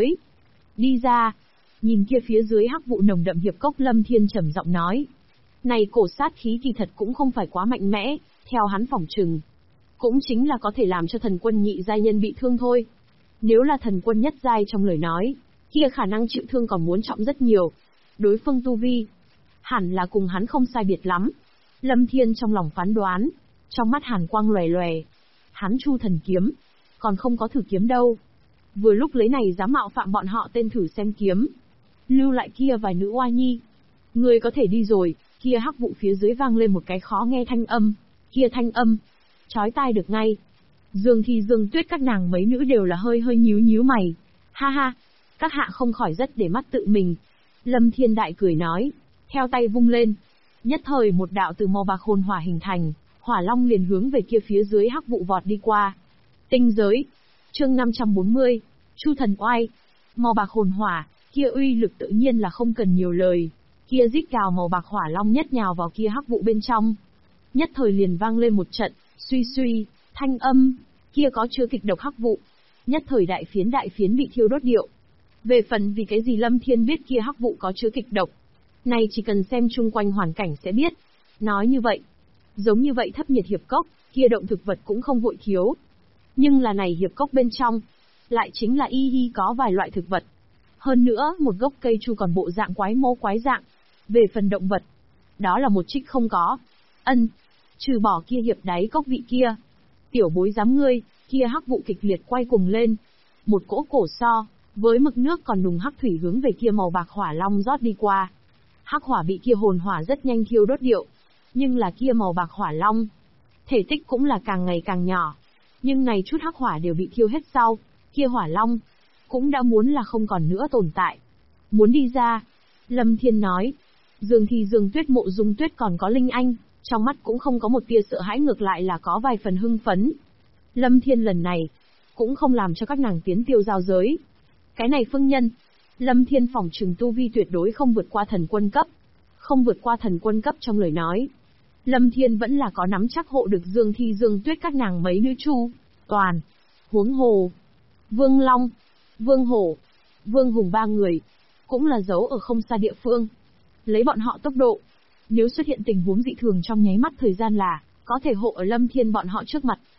Đi ra, nhìn kia phía dưới hắc vụ nồng đậm hiệp cốc Lâm Thiên trầm giọng nói. Này cổ sát khí kỳ thật cũng không phải quá mạnh mẽ, theo hắn phỏng chừng. Cũng chính là có thể làm cho thần quân nhị giai nhân bị thương thôi. Nếu là thần quân nhất giai trong lời nói, kia khả năng chịu thương còn muốn trọng rất nhiều. Đối phương tu vi, hẳn là cùng hắn không sai biệt lắm. Lâm Thiên trong lòng phán đoán, trong mắt hàn quang lòe lòe. Hắn Chu Thần kiếm, còn không có thử kiếm đâu. Vừa lúc lấy này dám mạo phạm bọn họ tên thử xem kiếm. Lưu lại kia vài nữ oa nhi. Người có thể đi rồi, kia hắc vụ phía dưới vang lên một cái khó nghe thanh âm. Kia thanh âm, chói tai được ngay. Dương Thi Dương Tuyết các nàng mấy nữ đều là hơi nhíu nhíu mày. Ha ha, các hạ không khỏi rất để mắt tự mình. Lâm Thiên đại cười nói, theo tay vung lên. Nhất thời một đạo từ màu bạc hồn hỏa hình thành, hỏa long liền hướng về kia phía dưới hắc vụ vọt đi qua. Tinh giới, chương 540, Chu Thần oai. Màu bạc hồn hỏa, kia uy lực tự nhiên là không cần nhiều lời. Kia rít gào màu bạc hỏa long nhất nhào vào kia hắc vụ bên trong. Nhất thời liền vang lên một trận, suy suy, thanh âm, kia có chứa kịch độc hắc vụ. Nhất thời đại phiến bị thiêu đốt điệu. Về phần vì cái gì Lâm Thiên biết kia hắc vụ có chứa kịch độc, này chỉ cần xem chung quanh hoàn cảnh sẽ biết. Nói như vậy, giống như vậy thấp nhiệt hiệp cốc, kia động thực vật cũng không vội thiếu. Nhưng là này hiệp cốc bên trong, lại chính là y có vài loại thực vật. Hơn nữa, một gốc cây chu còn bộ dạng quái mô quái dạng. Về phần động vật, đó là một trích không có. Trừ bỏ kia hiệp đáy cốc vị kia. Tiểu bối dám ngươi, kia hắc vụ kịch liệt quay cùng lên. Một cỗ cổ so, với mực nước còn nùng hắc thủy hướng về kia màu bạc hỏa long rót đi qua. Hắc hỏa bị kia hồn hỏa rất nhanh thiêu đốt điệu. Nhưng là kia màu bạc hỏa long, thể tích cũng là càng ngày càng nhỏ. Nhưng này chút hắc hỏa đều bị thiêu hết sau, kia hỏa long, cũng đã muốn là không còn nữa tồn tại. Muốn đi ra, Lâm Thiên nói. Dương Thi Dương Tuyết Mộ Dung Tuyết còn có Linh Anh, trong mắt cũng không có một tia sợ hãi, ngược lại là có vài phần hưng phấn. Lâm Thiên lần này, cũng không làm cho các nàng tiến tiêu giao giới. Cái này phương nhân, Lâm Thiên phỏng trừng tu vi tuyệt đối không vượt qua thần quân cấp. Không vượt qua thần quân cấp trong lời nói, Lâm Thiên vẫn là có nắm chắc hộ được Dương Thi Dương Tuyết các nàng mấy nữ chu, toàn, huống hồ, Vương Long, Vương Hổ, Vương Hùng 3 người, cũng là giấu ở không xa địa phương. Lấy bọn họ tốc độ, nếu xuất hiện tình huống dị thường trong nháy mắt thời gian là, có thể hộ ở Lâm Thiên bọn họ trước mặt.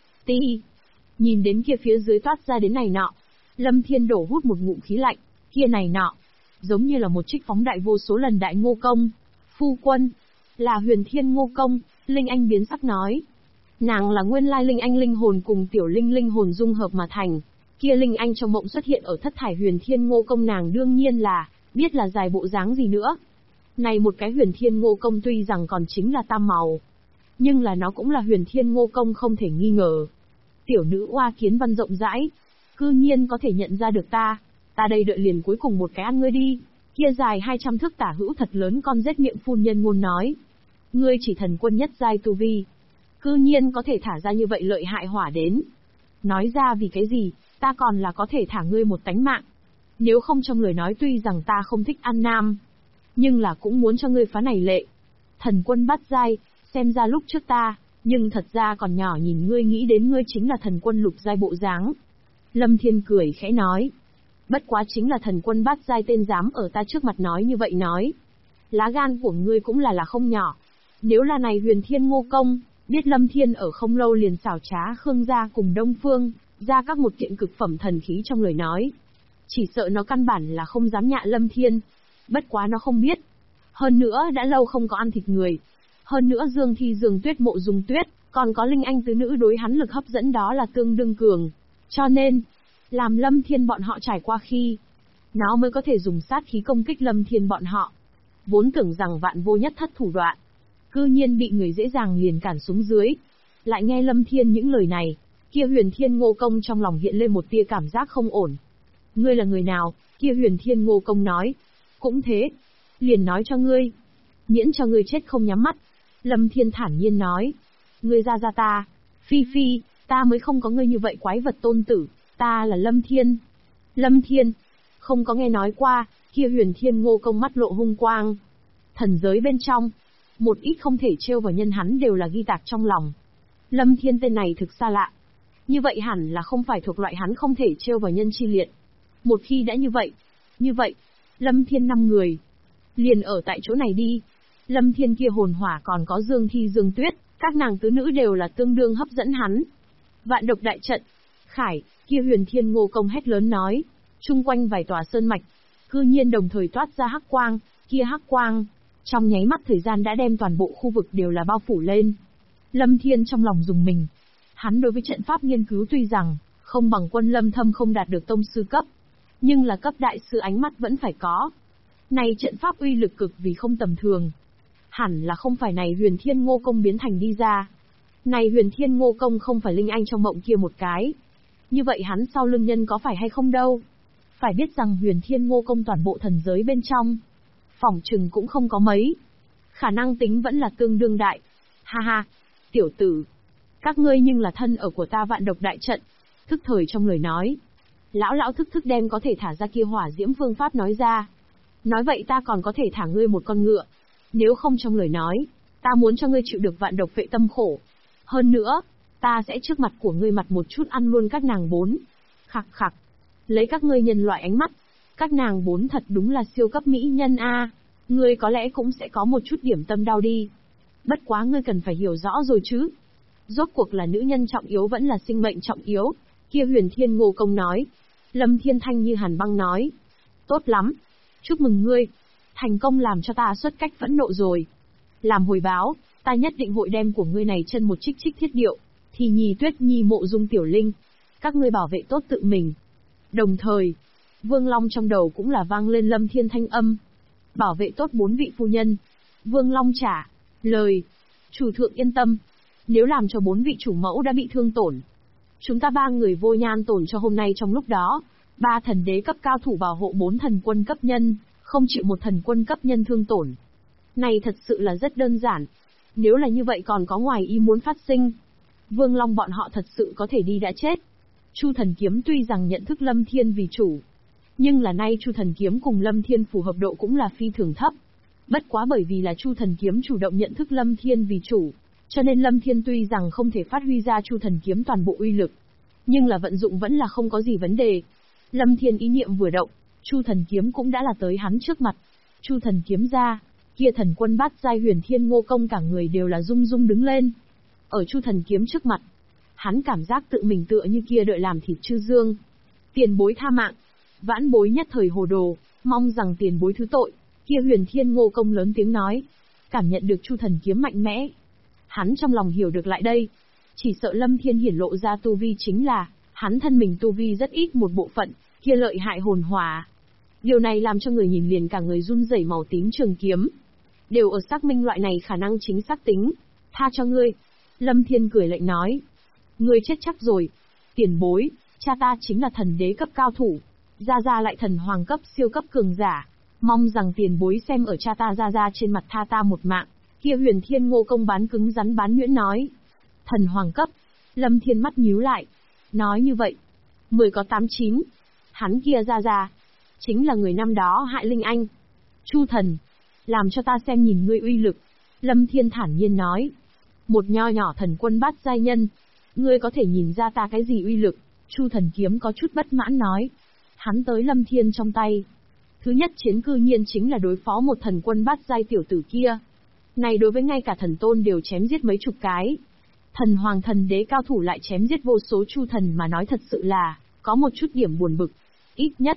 Nhìn đến kia phía dưới toát ra đến này nọ, Lâm Thiên đổ hút một ngụm khí lạnh, kia này nọ, giống như là một trích phóng đại vô số lần đại ngô công. Phu quân, là Huyền Thiên Ngô Công, Linh Anh biến sắc nói. Nàng là nguyên lai Linh Anh linh hồn cùng Tiểu Linh linh hồn dung hợp mà thành. Kia Linh Anh trong mộng xuất hiện ở thất thải Huyền Thiên Ngô Công, nàng đương nhiên là, biết là dài bộ dáng gì nữa. Này một cái Huyền Thiên Ngô Công tuy rằng còn chính là tam màu, nhưng là nó cũng là Huyền Thiên Ngô Công không thể nghi ngờ. Tiểu nữ oa kiến văn rộng rãi, cư nhiên có thể nhận ra được ta đây đợi liền cuối cùng một cái ăn ngươi đi. Kia dài 200 thước tả hữu thật lớn con rết miệng phun nhân ngôn nói. Ngươi chỉ thần quân nhất giai tu vi, cư nhiên có thể thả ra như vậy lợi hại hỏa đến. Nói ra vì cái gì, ta còn là có thể thả ngươi một tánh mạng. Nếu không trong lời nói tuy rằng ta không thích ăn nam, nhưng là cũng muốn cho ngươi phá này lệ. Thần quân bát giai, xem ra lúc trước ta, nhưng thật ra còn nhỏ nhìn ngươi nghĩ đến ngươi chính là thần quân lục giai bộ dáng. Lâm Thiên cười khẽ nói. Bất quá chính là thần quân bát giai tên dám ở ta trước mặt nói như vậy nói. Lá gan của ngươi cũng là không nhỏ. Nếu là này Huyền Thiên Ngô Công, biết Lâm Thiên ở không lâu liền xảo trá Khương gia cùng Đông Phương, ra các một kiện cực phẩm thần khí trong lời nói. Chỉ sợ nó căn bản là không dám nhạ Lâm Thiên. Bất quá nó không biết. Hơn nữa đã lâu không có ăn thịt người. Hơn nữa Dương Thi Dương Tuyết Mộ Dung Tuyết, còn có Linh Anh tứ nữ đối hắn lực hấp dẫn đó là tương đương cường. Cho nên, làm Lâm Thiên bọn họ trải qua khi, nó mới có thể dùng sát khí công kích Lâm Thiên bọn họ. Vốn tưởng rằng vạn vô nhất thất thủ đoạn, cư nhiên bị người dễ dàng liền cản xuống dưới. Lại nghe Lâm Thiên những lời này, kia Huyền Thiên Ngô Công trong lòng hiện lên một tia cảm giác không ổn. Ngươi là người nào? Kia Huyền Thiên Ngô Công nói. Cũng thế. Liền nói cho ngươi. Miễn cho ngươi chết không nhắm mắt. Lâm Thiên thản nhiên nói. Ngươi ra ta. Phi phi, ta mới không có ngươi như vậy quái vật tôn tử. Ta là Lâm Thiên. Lâm Thiên. Không có nghe nói qua. Kia Huyền Thiên Ngô Công mắt lộ hung quang. Thần giới bên trong, một ít không thể trêu vào nhân hắn đều là ghi tạc trong lòng. Lâm Thiên tên này thực xa lạ. Như vậy hẳn là không phải thuộc loại hắn không thể trêu vào nhân chi liệt. Một khi đã như vậy, Lâm Thiên 5 người. Liền ở tại chỗ này đi. Lâm Thiên kia hồn hỏa còn có Dương Thi Dương Tuyết, các nàng tứ nữ đều là tương đương hấp dẫn hắn. Vạn độc đại trận. Khải, kia Huyền Thiên Ngô Công hét lớn nói. Trung quanh vài tòa sơn mạch, cư nhiên đồng thời toát ra hắc quang, kia hắc quang. Trong nháy mắt thời gian đã đem toàn bộ khu vực đều là bao phủ lên. Lâm Thiên trong lòng rùng mình. Hắn đối với trận pháp nghiên cứu tuy rằng, không bằng Quân Lâm Thâm không đạt được tông sư cấp. Nhưng là cấp đại sư ánh mắt vẫn phải có. Này trận pháp uy lực cực vì không tầm thường. Hẳn là không phải này Huyền Thiên Ngô Công biến thành đi ra. Này Huyền Thiên Ngô Công không phải Linh Anh trong mộng kia một cái. Như vậy hắn sau lưng nhân có phải hay không đâu. Phải biết rằng Huyền Thiên Ngô Công toàn bộ thần giới bên trong, phỏng chừng cũng không có mấy. Khả năng tính vẫn là tương đương đại. Ha ha, tiểu tử. Các ngươi nhưng là thân ở của ta vạn độc đại trận. Thức thời trong lời nói. Lão thức đem có thể thả ra kia hỏa diễm phương pháp nói ra. Nói vậy ta còn có thể thả ngươi một con ngựa. Nếu không trong lời nói, ta muốn cho ngươi chịu được vạn độc vệ tâm khổ. Hơn nữa, ta sẽ trước mặt của ngươi mặt một chút ăn luôn các nàng 4. Khặc khặc. Lấy các ngươi nhân loại ánh mắt, các nàng 4 thật đúng là siêu cấp mỹ nhân a. Ngươi có lẽ cũng sẽ có một chút điểm tâm đau đi. Bất quá ngươi cần phải hiểu rõ rồi chứ. Rốt cuộc là nữ nhân trọng yếu vẫn là sinh mệnh trọng yếu. Kia Huyền Thiên Ngô Công nói. Lâm Thiên thanh như hàn băng nói. Tốt lắm. Chúc mừng ngươi. Thành công làm cho ta xuất cách phẫn nộ rồi. Làm hồi báo, ta nhất định hội đem của ngươi này chân một trích thiết điệu. Thì Nhi Tuyết Nhi Mộ Dung Tiểu Linh. Các ngươi bảo vệ tốt tự mình. Đồng thời, Vương Long trong đầu cũng là vang lên Lâm Thiên thanh âm. Bảo vệ tốt 4 vị phu nhân. Vương Long trả lời. Chủ thượng yên tâm. Nếu làm cho 4 vị chủ mẫu đã bị thương tổn, chúng ta 3 người vô nhan tổn cho hôm nay trong lúc đó. 3 thần đế cấp cao thủ bảo hộ 4 thần quân cấp nhân, không chịu một thần quân cấp nhân thương tổn. Này thật sự là rất đơn giản. Nếu là như vậy còn có ngoài ý muốn phát sinh, Vương Long bọn họ thật sự có thể đi đã chết. Chu Thần Kiếm tuy rằng nhận thức Lâm Thiên vì chủ, nhưng là nay Chu Thần Kiếm cùng Lâm Thiên phù hợp độ cũng là phi thường thấp. Bất quá bởi vì là Chu Thần Kiếm chủ động nhận thức Lâm Thiên vì chủ, cho nên Lâm Thiên tuy rằng không thể phát huy ra Chu Thần Kiếm toàn bộ uy lực, nhưng là vận dụng vẫn là không có gì vấn đề. Lâm Thiên ý niệm vừa động, Chu Thần Kiếm cũng đã là tới hắn trước mặt. Chu Thần Kiếm ra, kia thần quân bát giai Huyền Thiên Ngô Công cả người đều là rung rung đứng lên. Ở Chu Thần Kiếm trước mặt, hắn cảm giác tự mình tựa như kia đợi làm thịt chư dương. Tiền bối tha mạng, vãn bối nhất thời hồ đồ, mong rằng tiền bối thứ tội. Kia Huyền Thiên Ngô Công lớn tiếng nói, cảm nhận được Chu Thần Kiếm mạnh mẽ. Hắn trong lòng hiểu được lại đây, chỉ sợ Lâm Thiên hiển lộ ra tu vi chính là, hắn thân mình tu vi rất ít một bộ phận, kia lợi hại hồn hỏa. Điều này làm cho người nhìn liền cả người run rẩy màu tím trường kiếm. Đều ở xác minh loại này khả năng chính xác tính. Tha cho ngươi. Lâm Thiên cười lạnh nói. Ngươi chết chắc rồi. Tiền bối, cha ta chính là thần đế cấp cao thủ. Gia lại thần hoàng cấp siêu cấp cường giả. Mong rằng tiền bối xem ở cha ta Gia trên mặt tha ta một mạng. Kia Huyền Thiên Ngô Công bán cứng rắn bán nhuyễn nói. Thần hoàng cấp. Lâm Thiên mắt nhíu lại. Nói như vậy. 10 có 8 9. Hắn kia Gia chính là người năm đó hại Linh Anh. Chu thần. Làm cho ta xem nhìn ngươi uy lực. Lâm Thiên thản nhiên nói. Một nho nhỏ thần quân bát giai nhân. Ngươi có thể nhìn ra ta cái gì uy lực? Chu Thần Kiếm có chút bất mãn nói. Hắn tới Lâm Thiên trong tay. Thứ nhất chiến cư nhiên chính là đối phó một thần quân bát giai tiểu tử kia. Này đối với ngay cả thần tôn đều chém giết mấy chục cái. Thần hoàng thần đế cao thủ lại chém giết vô số chu thần mà nói thật sự là, có một chút điểm buồn bực. Ít nhất,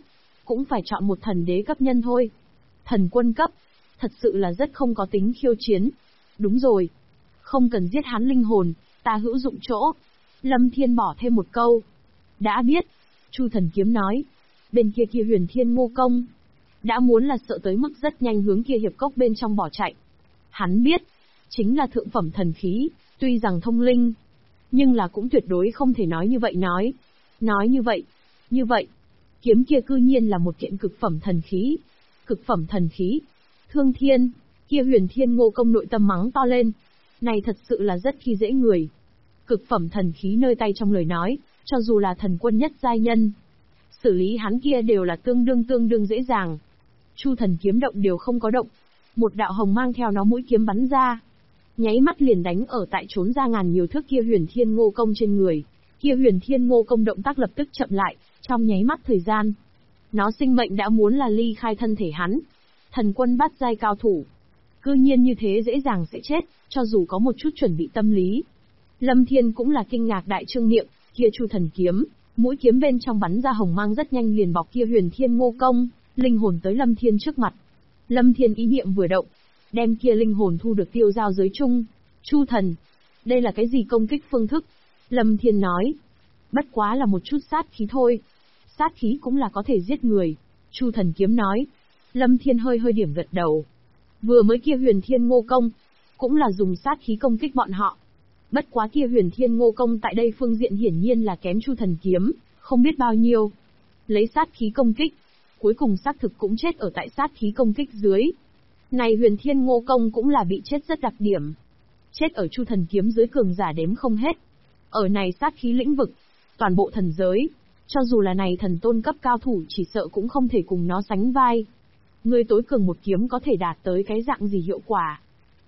cũng phải chọn một thần đế cấp nhân thôi. Thần quân cấp, thật sự là rất không có tính khiêu chiến. Đúng rồi, không cần giết hắn linh hồn, ta hữu dụng chỗ. Lâm Thiên bỏ thêm một câu. Đã biết, Chu Thần Kiếm nói. Bên kia kia Huyền Thiên Ngô Công đã muốn là sợ tới mức rất nhanh hướng kia hiệp cốc bên trong bỏ chạy. Hắn biết, chính là thượng phẩm thần khí, tuy rằng thông linh, nhưng là cũng tuyệt đối không thể nói như vậy nói. Nói như vậy, kiếm kia cư nhiên là một kiện cực phẩm thần khí. Cực phẩm thần khí? Thương Thiên, kia Huyền Thiên Ngô Công nội tâm mắng to lên. Này thật sự là rất khi dễ người. Cực phẩm thần khí nơi tay trong lời nói, cho dù là thần quân nhất giai nhân, xử lý hắn kia đều là tương đương dễ dàng. Chu Thần Kiếm động đều không có động, một đạo hồng mang theo nó mũi kiếm bắn ra, nháy mắt liền đánh ở tại trốn ra ngàn nhiều thước kia Huyền Thiên Ngô Công trên người. Kia Huyền Thiên Ngô Công động tác lập tức chậm lại, trong nháy mắt thời gian, nó sinh mệnh đã muốn là ly khai thân thể hắn. Thần quân bát giai cao thủ, cư nhiên như thế dễ dàng sẽ chết, cho dù có một chút chuẩn bị tâm lý. Lâm Thiên cũng là kinh ngạc đại trương miệng, kia Chu Thần Kiếm, mũi kiếm bên trong bắn ra hồng mang rất nhanh liền bọc kia Huyền Thiên Ngô Công, linh hồn tới Lâm Thiên trước mặt. Lâm Thiên ý niệm vừa động, đem kia linh hồn thu được tiêu giao giới chung. Chu Thần, đây là cái gì công kích phương thức? Lâm Thiên nói, bất quá là một chút sát khí thôi. Sát khí cũng là có thể giết người. Chu Thần Kiếm nói. Lâm Thiên hơi điểm gật đầu. Vừa mới kia Huyền Thiên Ngô Công, cũng là dùng sát khí công kích bọn họ. Bất quá kia Huyền Thiên Ngô Công tại đây phương diện hiển nhiên là kém Chu Thần Kiếm, không biết bao nhiêu. Lấy sát khí công kích, cuối cùng xác thực cũng chết ở tại sát khí công kích dưới. Này Huyền Thiên Ngô Công cũng là bị chết rất đặc điểm. Chết ở Chu Thần Kiếm dưới cường giả đếm không hết. Ở này sát khí lĩnh vực, toàn bộ thần giới, cho dù là này thần tôn cấp cao thủ chỉ sợ cũng không thể cùng nó sánh vai. Người tối cường một kiếm có thể đạt tới cái dạng gì hiệu quả?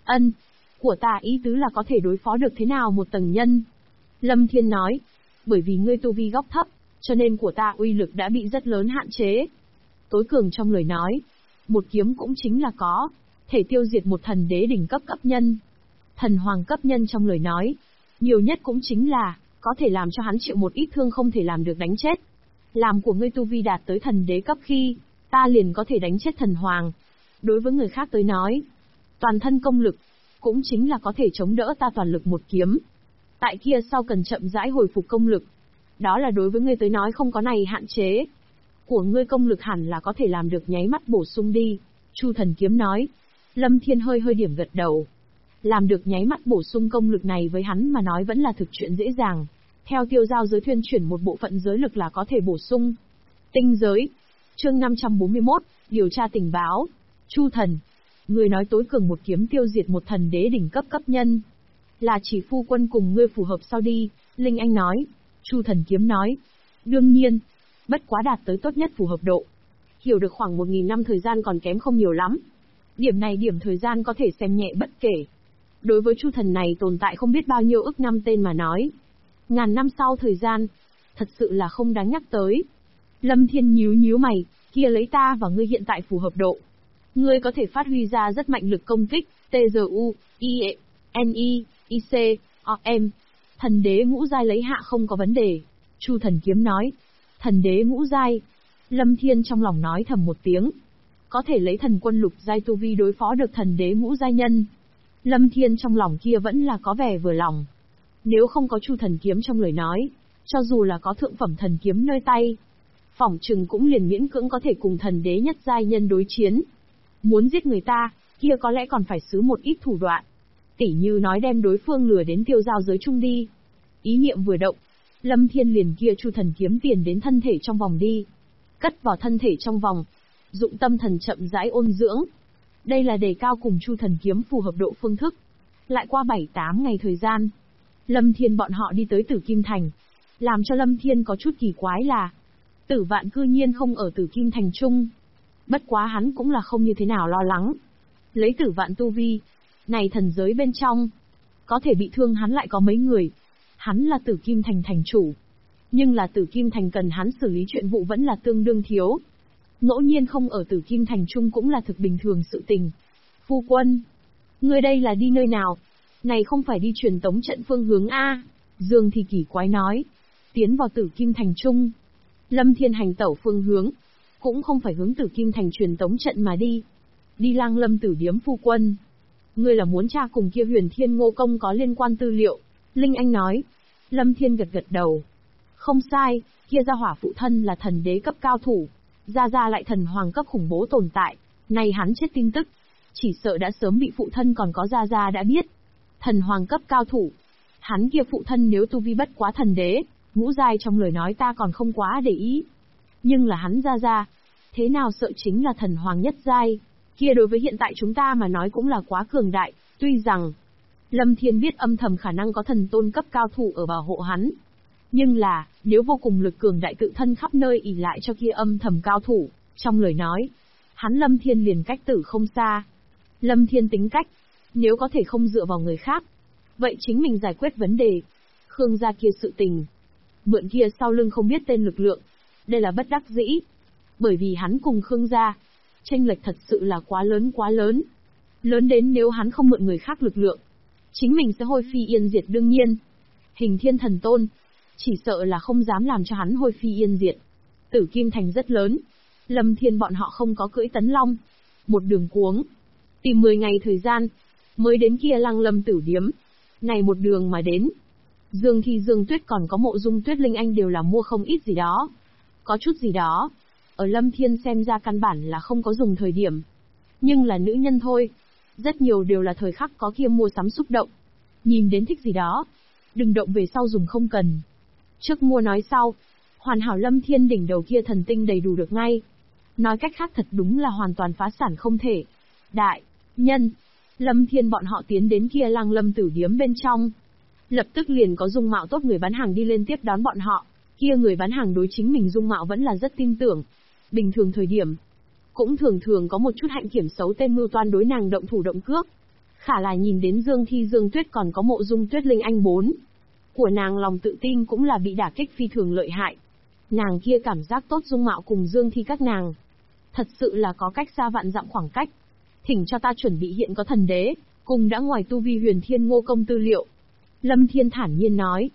Của ta ý tứ là có thể đối phó được thế nào một tầng nhân. Lâm Thiên nói, bởi vì ngươi tu vi góc thấp, cho nên của ta uy lực đã bị rất lớn hạn chế. Tối cường trong lời nói, một kiếm cũng chính là có thể tiêu diệt một thần đế đỉnh cấp cấp nhân. Thần hoàng cấp nhân trong lời nói, nhiều nhất cũng chính là có thể làm cho hắn chịu một ít thương không thể làm được đánh chết. Làm của ngươi tu vi đạt tới thần đế cấp khi, ta liền có thể đánh chết thần hoàng. Đối với người khác tới nói, toàn thân công lực, cũng chính là có thể chống đỡ ta toàn lực một kiếm. Tại kia sau cần chậm rãi hồi phục công lực. Đó là đối với ngươi tới nói không có này hạn chế. Của ngươi công lực hẳn là có thể làm được nháy mắt bổ sung đi. Chu Thần Kiếm nói. Lâm Thiên hơi điểm gật đầu. Làm được nháy mắt bổ sung công lực này với hắn mà nói vẫn là thực chuyện dễ dàng. Theo tiêu giao giới thuyên chuyển một bộ phận giới lực là có thể bổ sung. Tinh giới. Chương 541, điều tra tình báo. Chu Thần, ngươi nói tối cường một kiếm tiêu diệt một thần đế đỉnh cấp cấp nhân. Là chỉ phu quân cùng ngươi phù hợp sao đi, Linh Anh nói. Chu Thần Kiếm nói. Đương nhiên, bất quá đạt tới tốt nhất phù hợp độ. Hiểu được khoảng 1000 năm thời gian còn kém không nhiều lắm. Điểm này điểm thời gian có thể xem nhẹ bất kể. Đối với Chu Thần này tồn tại không biết bao nhiêu ức năm tên mà nói. Ngàn năm sau thời gian, thật sự là không đáng nhắc tới. Lâm Thiên nhíu mày, kia lấy ta và ngươi hiện tại phù hợp độ. Ngươi có thể phát huy ra rất mạnh lực công kích, TGU, IE, NI, IC, OM. Thần đế ngũ giai lấy hạ không có vấn đề. Chu Thần Kiếm nói. Thần đế ngũ giai. Lâm Thiên trong lòng nói thầm một tiếng. Có thể lấy thần quân lục giai tu vi đối phó được thần đế ngũ giai nhân. Lâm Thiên trong lòng kia vẫn là có vẻ vừa lòng. Nếu không có Chu Thần Kiếm trong lời nói, cho dù là có thượng phẩm thần kiếm nơi tay, phỏng chừng cũng liền miễn cưỡng có thể cùng thần đế nhất giai nhân đối chiến. Muốn giết người ta, kia có lẽ còn phải xứ một ít thủ đoạn. Tỉ như nói đem đối phương lừa đến tiêu giao giới chung đi. Ý niệm vừa động, Lâm Thiên liền kia Chu Thần Kiếm tiền đến thân thể trong vòng đi. Cất vào thân thể trong vòng, dụng tâm thần chậm rãi ôn dưỡng. Đây là đề cao cùng Chu Thần Kiếm phù hợp độ phương thức. Lại qua 7-8 ngày thời gian, Lâm Thiên bọn họ đi tới Tử Kim Thành. Làm cho Lâm Thiên có chút kỳ quái là, Tử Vạn cư nhiên không ở Tử Kim Thành chung. Bất quá hắn cũng là không như thế nào lo lắng. Lấy Tử Vạn tu vi, này thần giới bên trong, có thể bị thương hắn lại có mấy người. Hắn là Tử Kim Thành thành chủ. Nhưng là Tử Kim Thành cần hắn xử lý chuyện vụ vẫn là tương đương thiếu. Ngẫu nhiên không ở Tử Kim Thành chung cũng là thực bình thường sự tình. Phu quân, ngươi đây là đi nơi nào? Này không phải đi truyền tống trận phương hướng A. Dương Thì kỳ quái nói. Tiến vào Tử Kim Thành chung. Lâm Thiên hành tẩu phương hướng, cũng không phải hướng Tử Kim Thành truyền tống trận mà đi. Đi Lang Lâm Tử Điếm phu quân. Ngươi là muốn tra cùng kia Huyền Thiên Ngô Công có liên quan tư liệu. Linh Anh nói. Lâm Thiên gật gật đầu. Không sai, kia gia hỏa phụ thân là thần đế cấp cao thủ. Gia Gia lại thần hoàng cấp khủng bố tồn tại. Này hắn chết tin tức. Chỉ sợ đã sớm bị phụ thân còn có Gia Gia đã biết. Thần hoàng cấp cao thủ. Hắn kia phụ thân nếu tu vi bất quá thần đế, ngũ giai trong lời nói ta còn không quá để ý. Nhưng là hắn Gia Gia. Thế nào sợ chính là thần hoàng nhất giai. Kia đối với hiện tại chúng ta mà nói cũng là quá cường đại, tuy rằng Lâm Thiên biết âm thầm khả năng có thần tôn cấp cao thủ ở bảo hộ hắn. Nhưng là, nếu vô cùng lực cường đại tự thân khắp nơi ỷ lại cho kia âm thầm cao thủ, trong lời nói, hắn Lâm Thiên liền cách tử không xa. Lâm Thiên tính cách, nếu có thể không dựa vào người khác, vậy chính mình giải quyết vấn đề. Khương gia kia sự tình, mượn kia sau lưng không biết tên lực lượng, đây là bất đắc dĩ. Bởi vì hắn cùng Khương gia, chênh lệch thật sự là quá lớn quá lớn. Lớn đến nếu hắn không mượn người khác lực lượng, chính mình sẽ hôi phi yên diệt đương nhiên. Hình Thiên Thần Tôn, chỉ sợ là không dám làm cho hắn hôi phi yên diệt. Tử Kim Thành rất lớn, Lâm Thiên bọn họ không có cưỡi tấn long. Một đường cuống, tìm 10 ngày thời gian, mới đến kia Lang Lâm Tử Điếm. Này một đường mà đến, Dương Thi Dương Tuyết còn có Mộ Dung Tuyết Linh Anh đều là mua không ít gì đó. Có chút gì đó, ở Lâm Thiên xem ra căn bản là không có dùng thời điểm. Nhưng là nữ nhân thôi, rất nhiều đều là thời khắc có kia mua sắm xúc động. Nhìn đến thích gì đó, đừng động về sau dùng không cần. Trước mua nói sau, hoàn hảo Lâm Thiên đỉnh đầu kia thần tinh đầy đủ được ngay. Nói cách khác thật đúng là hoàn toàn phá sản không thể. Đại nhân, Lâm Thiên bọn họ tiến đến kia Lang Lâm Tử Điếm bên trong. Lập tức liền có dung mạo tốt người bán hàng đi lên tiếp đón bọn họ. Kia người bán hàng đối chính mình dung mạo vẫn là rất tin tưởng. Bình thường thời điểm, cũng thường thường có một chút hạnh kiểm xấu tên mưu toan đối nàng động thủ động cước. Khả là nhìn đến Dương Thi Dương Tuyết còn có Mộ Dung Tuyết Linh Anh 4. Của nàng lòng tự tin cũng là bị đả kích phi thường lợi hại. Nàng kia cảm giác tốt dung mạo cùng Dương Thi các nàng. Thật sự là có cách xa vạn dặm khoảng cách. Thỉnh cho ta chuẩn bị hiện có thần đế, cùng đã ngoài tu vi Huyền Thiên Ngô Công tư liệu. Lâm Thiên thản nhiên nói.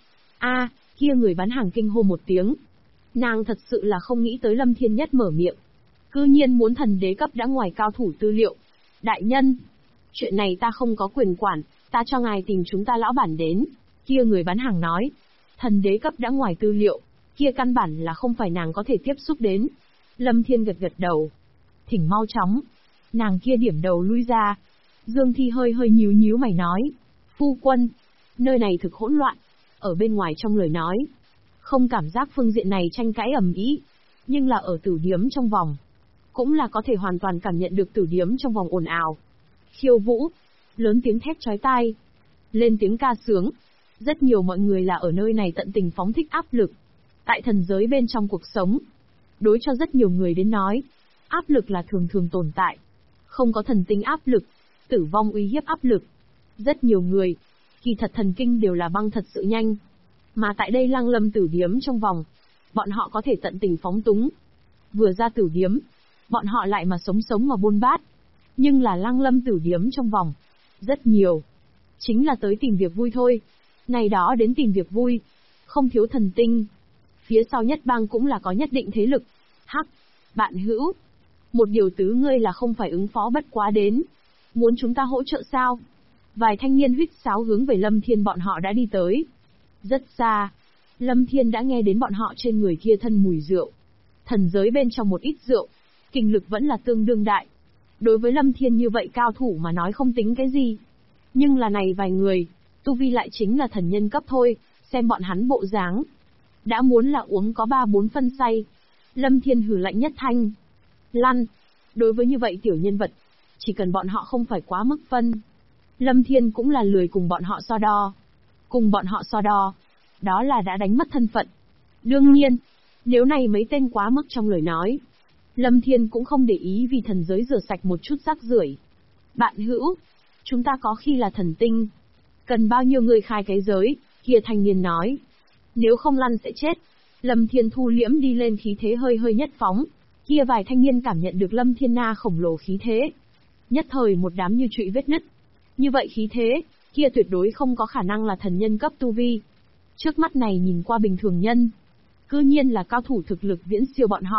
Kia người bán hàng kinh hô một tiếng. Nàng thật sự là không nghĩ tới Lâm Thiên nhất mở miệng. Cư nhiên muốn thần đế cấp đã ngoài cao thủ tư liệu. Đại nhân, chuyện này ta không có quyền quản, ta cho ngài tìm chúng ta lão bản đến. Kia người bán hàng nói. Thần đế cấp đã ngoài tư liệu, kia căn bản là không phải nàng có thể tiếp xúc đến. Lâm Thiên gật gật đầu. Thỉnh mau chóng. Nàng kia điểm đầu lui ra. Dương Thi hơi nhíu nhíu mày nói. Phu quân, nơi này thực hỗn loạn. Ở bên ngoài trong lời nói, không cảm giác phương diện này tranh cãi ầm ĩ, nhưng là ở Tử Điếm trong vòng, cũng là có thể hoàn toàn cảm nhận được Tử Điếm trong vòng ồn ào. Khiêu vũ, lớn tiếng thét chói tai, lên tiếng ca sướng. Rất nhiều mọi người là ở nơi này tận tình phóng thích áp lực. Tại thần giới bên trong cuộc sống, đối cho rất nhiều người đến nói, áp lực là thường thường tồn tại. Không có thần tính áp lực, tử vong uy hiếp áp lực. Rất nhiều người, kỳ thật thần kinh đều là băng thật sự nhanh. Mà tại đây Lang Lâm Tử Điếm trong vòng, bọn họ có thể tận tình phóng túng. Vừa ra Tử Điếm, bọn họ lại mà sống mà buôn bát. Nhưng là Lang Lâm Tử Điếm trong vòng, rất nhiều, chính là tới tìm việc vui thôi. Này đó đến tìm việc vui, không thiếu thần tinh. Phía sau nhất bang cũng là có nhất định thế lực. Hắc, bạn hữu, một điều tứ ngươi là không phải ứng phó bất quá đến. Muốn chúng ta hỗ trợ sao? Vài thanh niên huýt sáo hướng về Lâm Thiên bọn họ đã đi tới. Rất xa, Lâm Thiên đã nghe đến bọn họ trên người kia thân mùi rượu. Thần giới bên trong một ít rượu, kinh lực vẫn là tương đương đại. Đối với Lâm Thiên như vậy cao thủ mà nói không tính cái gì. Nhưng là này vài người, tu vi lại chính là thần nhân cấp thôi, xem bọn hắn bộ dáng. Đã muốn là uống có 3-4 phân say. Lâm Thiên hừ lạnh nhất thanh. Lăn, đối với như vậy tiểu nhân vật, chỉ cần bọn họ không phải quá mức phân. Lâm Thiên cũng là lười cùng bọn họ so đo. Cùng bọn họ so đo, đó là đã đánh mất thân phận. Đương nhiên, nếu này mấy tên quá mức trong lời nói, Lâm Thiên cũng không để ý vì thần giới rửa sạch một chút rác rưởi. Bạn hữu, chúng ta có khi là thần tinh. Cần bao nhiêu người khai cái giới, kia thanh niên nói. Nếu không lăn sẽ chết. Lâm Thiên thu liễm đi lên khí thế hơi nhất phóng. Kia vài thanh niên cảm nhận được Lâm Thiên na khổng lồ khí thế. Nhất thời một đám như trụy vết nứt. Như vậy khí thế, kia tuyệt đối không có khả năng là thần nhân cấp tu vi. Trước mắt này nhìn qua bình thường nhân, cư nhiên là cao thủ thực lực viễn siêu bọn họ.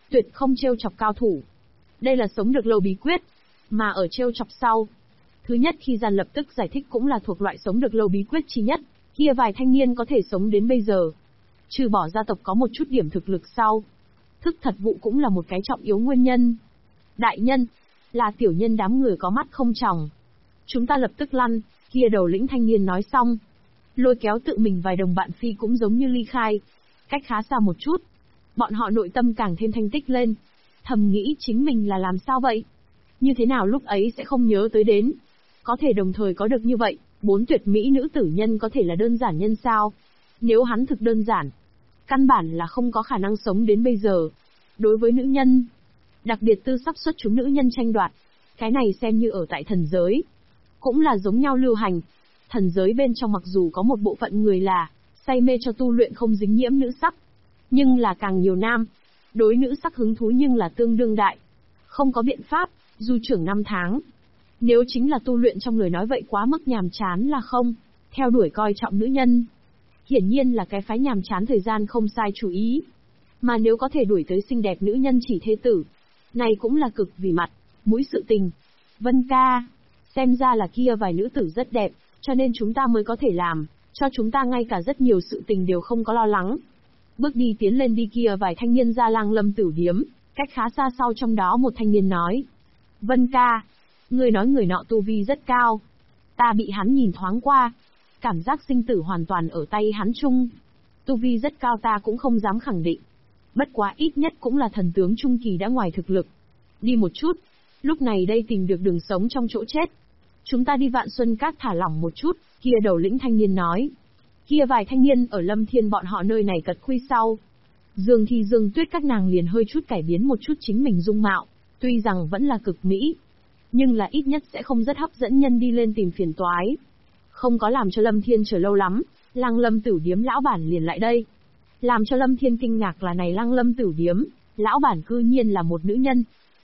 tuyệt không trêu chọc cao thủ. Đây là sống được lâu bí quyết, mà ở trêu chọc sau. Thứ nhất khi gian lập tức giải thích cũng là thuộc loại sống được lâu bí quyết chi nhất, kia vài thanh niên có thể sống đến bây giờ. Trừ bỏ gia tộc có một chút điểm thực lực sau. Thức thật vụ cũng là một cái trọng yếu nguyên nhân. Đại nhân, là tiểu nhân đám người có mắt không tròng. Chúng ta lập tức lăn, kia đầu lĩnh thanh niên nói xong. Lôi kéo tự mình vài đồng bạn phi cũng giống như ly khai. Cách khá xa một chút. Bọn họ nội tâm càng thêm thanh tích lên. Thầm nghĩ chính mình là làm sao vậy? Như thế nào lúc ấy sẽ không nhớ tới đến? Có thể đồng thời có được như vậy, 4 tuyệt mỹ nữ tử nhân có thể là đơn giản nhân sao? Nếu hắn thực đơn giản, căn bản là không có khả năng sống đến bây giờ. Đối với nữ nhân, đặc biệt tư sắc xuất chúng nữ nhân tranh đoạt, cái này xem như ở tại thần giới. Cũng là giống nhau lưu hành. Thần giới bên trong mặc dù có một bộ phận người là say mê cho tu luyện không dính nhiễm nữ sắc, nhưng là càng nhiều nam, đối nữ sắc hứng thú nhưng là tương đương đại. Không có biện pháp, du trưởng 5 tháng. Nếu chính là tu luyện trong lời nói vậy quá mức nhàm chán là không, theo đuổi coi trọng nữ nhân. Hiển nhiên là cái phái nhàm chán thời gian không sai chủ ý. Mà nếu có thể đuổi tới xinh đẹp nữ nhân chỉ thê tử, này cũng là cực vì mặt, mũi sự tình. Vân ca, xem ra là kia vài nữ tử rất đẹp, cho nên chúng ta mới có thể làm, cho chúng ta ngay cả rất nhiều sự tình đều không có lo lắng. Bước đi tiến lên đi kia vài thanh niên ra Lang Lâm Tử Điếm, cách khá xa sau trong đó một thanh niên nói. Vân ca, người nói người nọ tu vi rất cao. Ta bị hắn nhìn thoáng qua. Cảm giác sinh tử hoàn toàn ở tay hắn chung. Tu vi rất cao ta cũng không dám khẳng định. Bất quá ít nhất cũng là thần tướng trung kỳ đã ngoài thực lực. Đi một chút, lúc này đây tìm được đường sống trong chỗ chết. Chúng ta đi Vạn Xuân Các thả lỏng một chút, kia đầu lĩnh thanh niên nói. Kia vài thanh niên ở Lâm Thiên bọn họ nơi này cật khuy sau. Dương Thi Dương Tuyết các nàng liền hơi chút cải biến một chút chính mình dung mạo, tuy rằng vẫn là cực mỹ, nhưng là ít nhất sẽ không rất hấp dẫn nhân đi lên tìm phiền toái. Không có làm cho Lâm Thiên chờ lâu lắm, Lang Lâm Tử Điếm lão bản liền lại đây. Làm cho Lâm Thiên kinh ngạc là này Lang Lâm Tử Điếm, lão bản cư nhiên là một nữ nhân.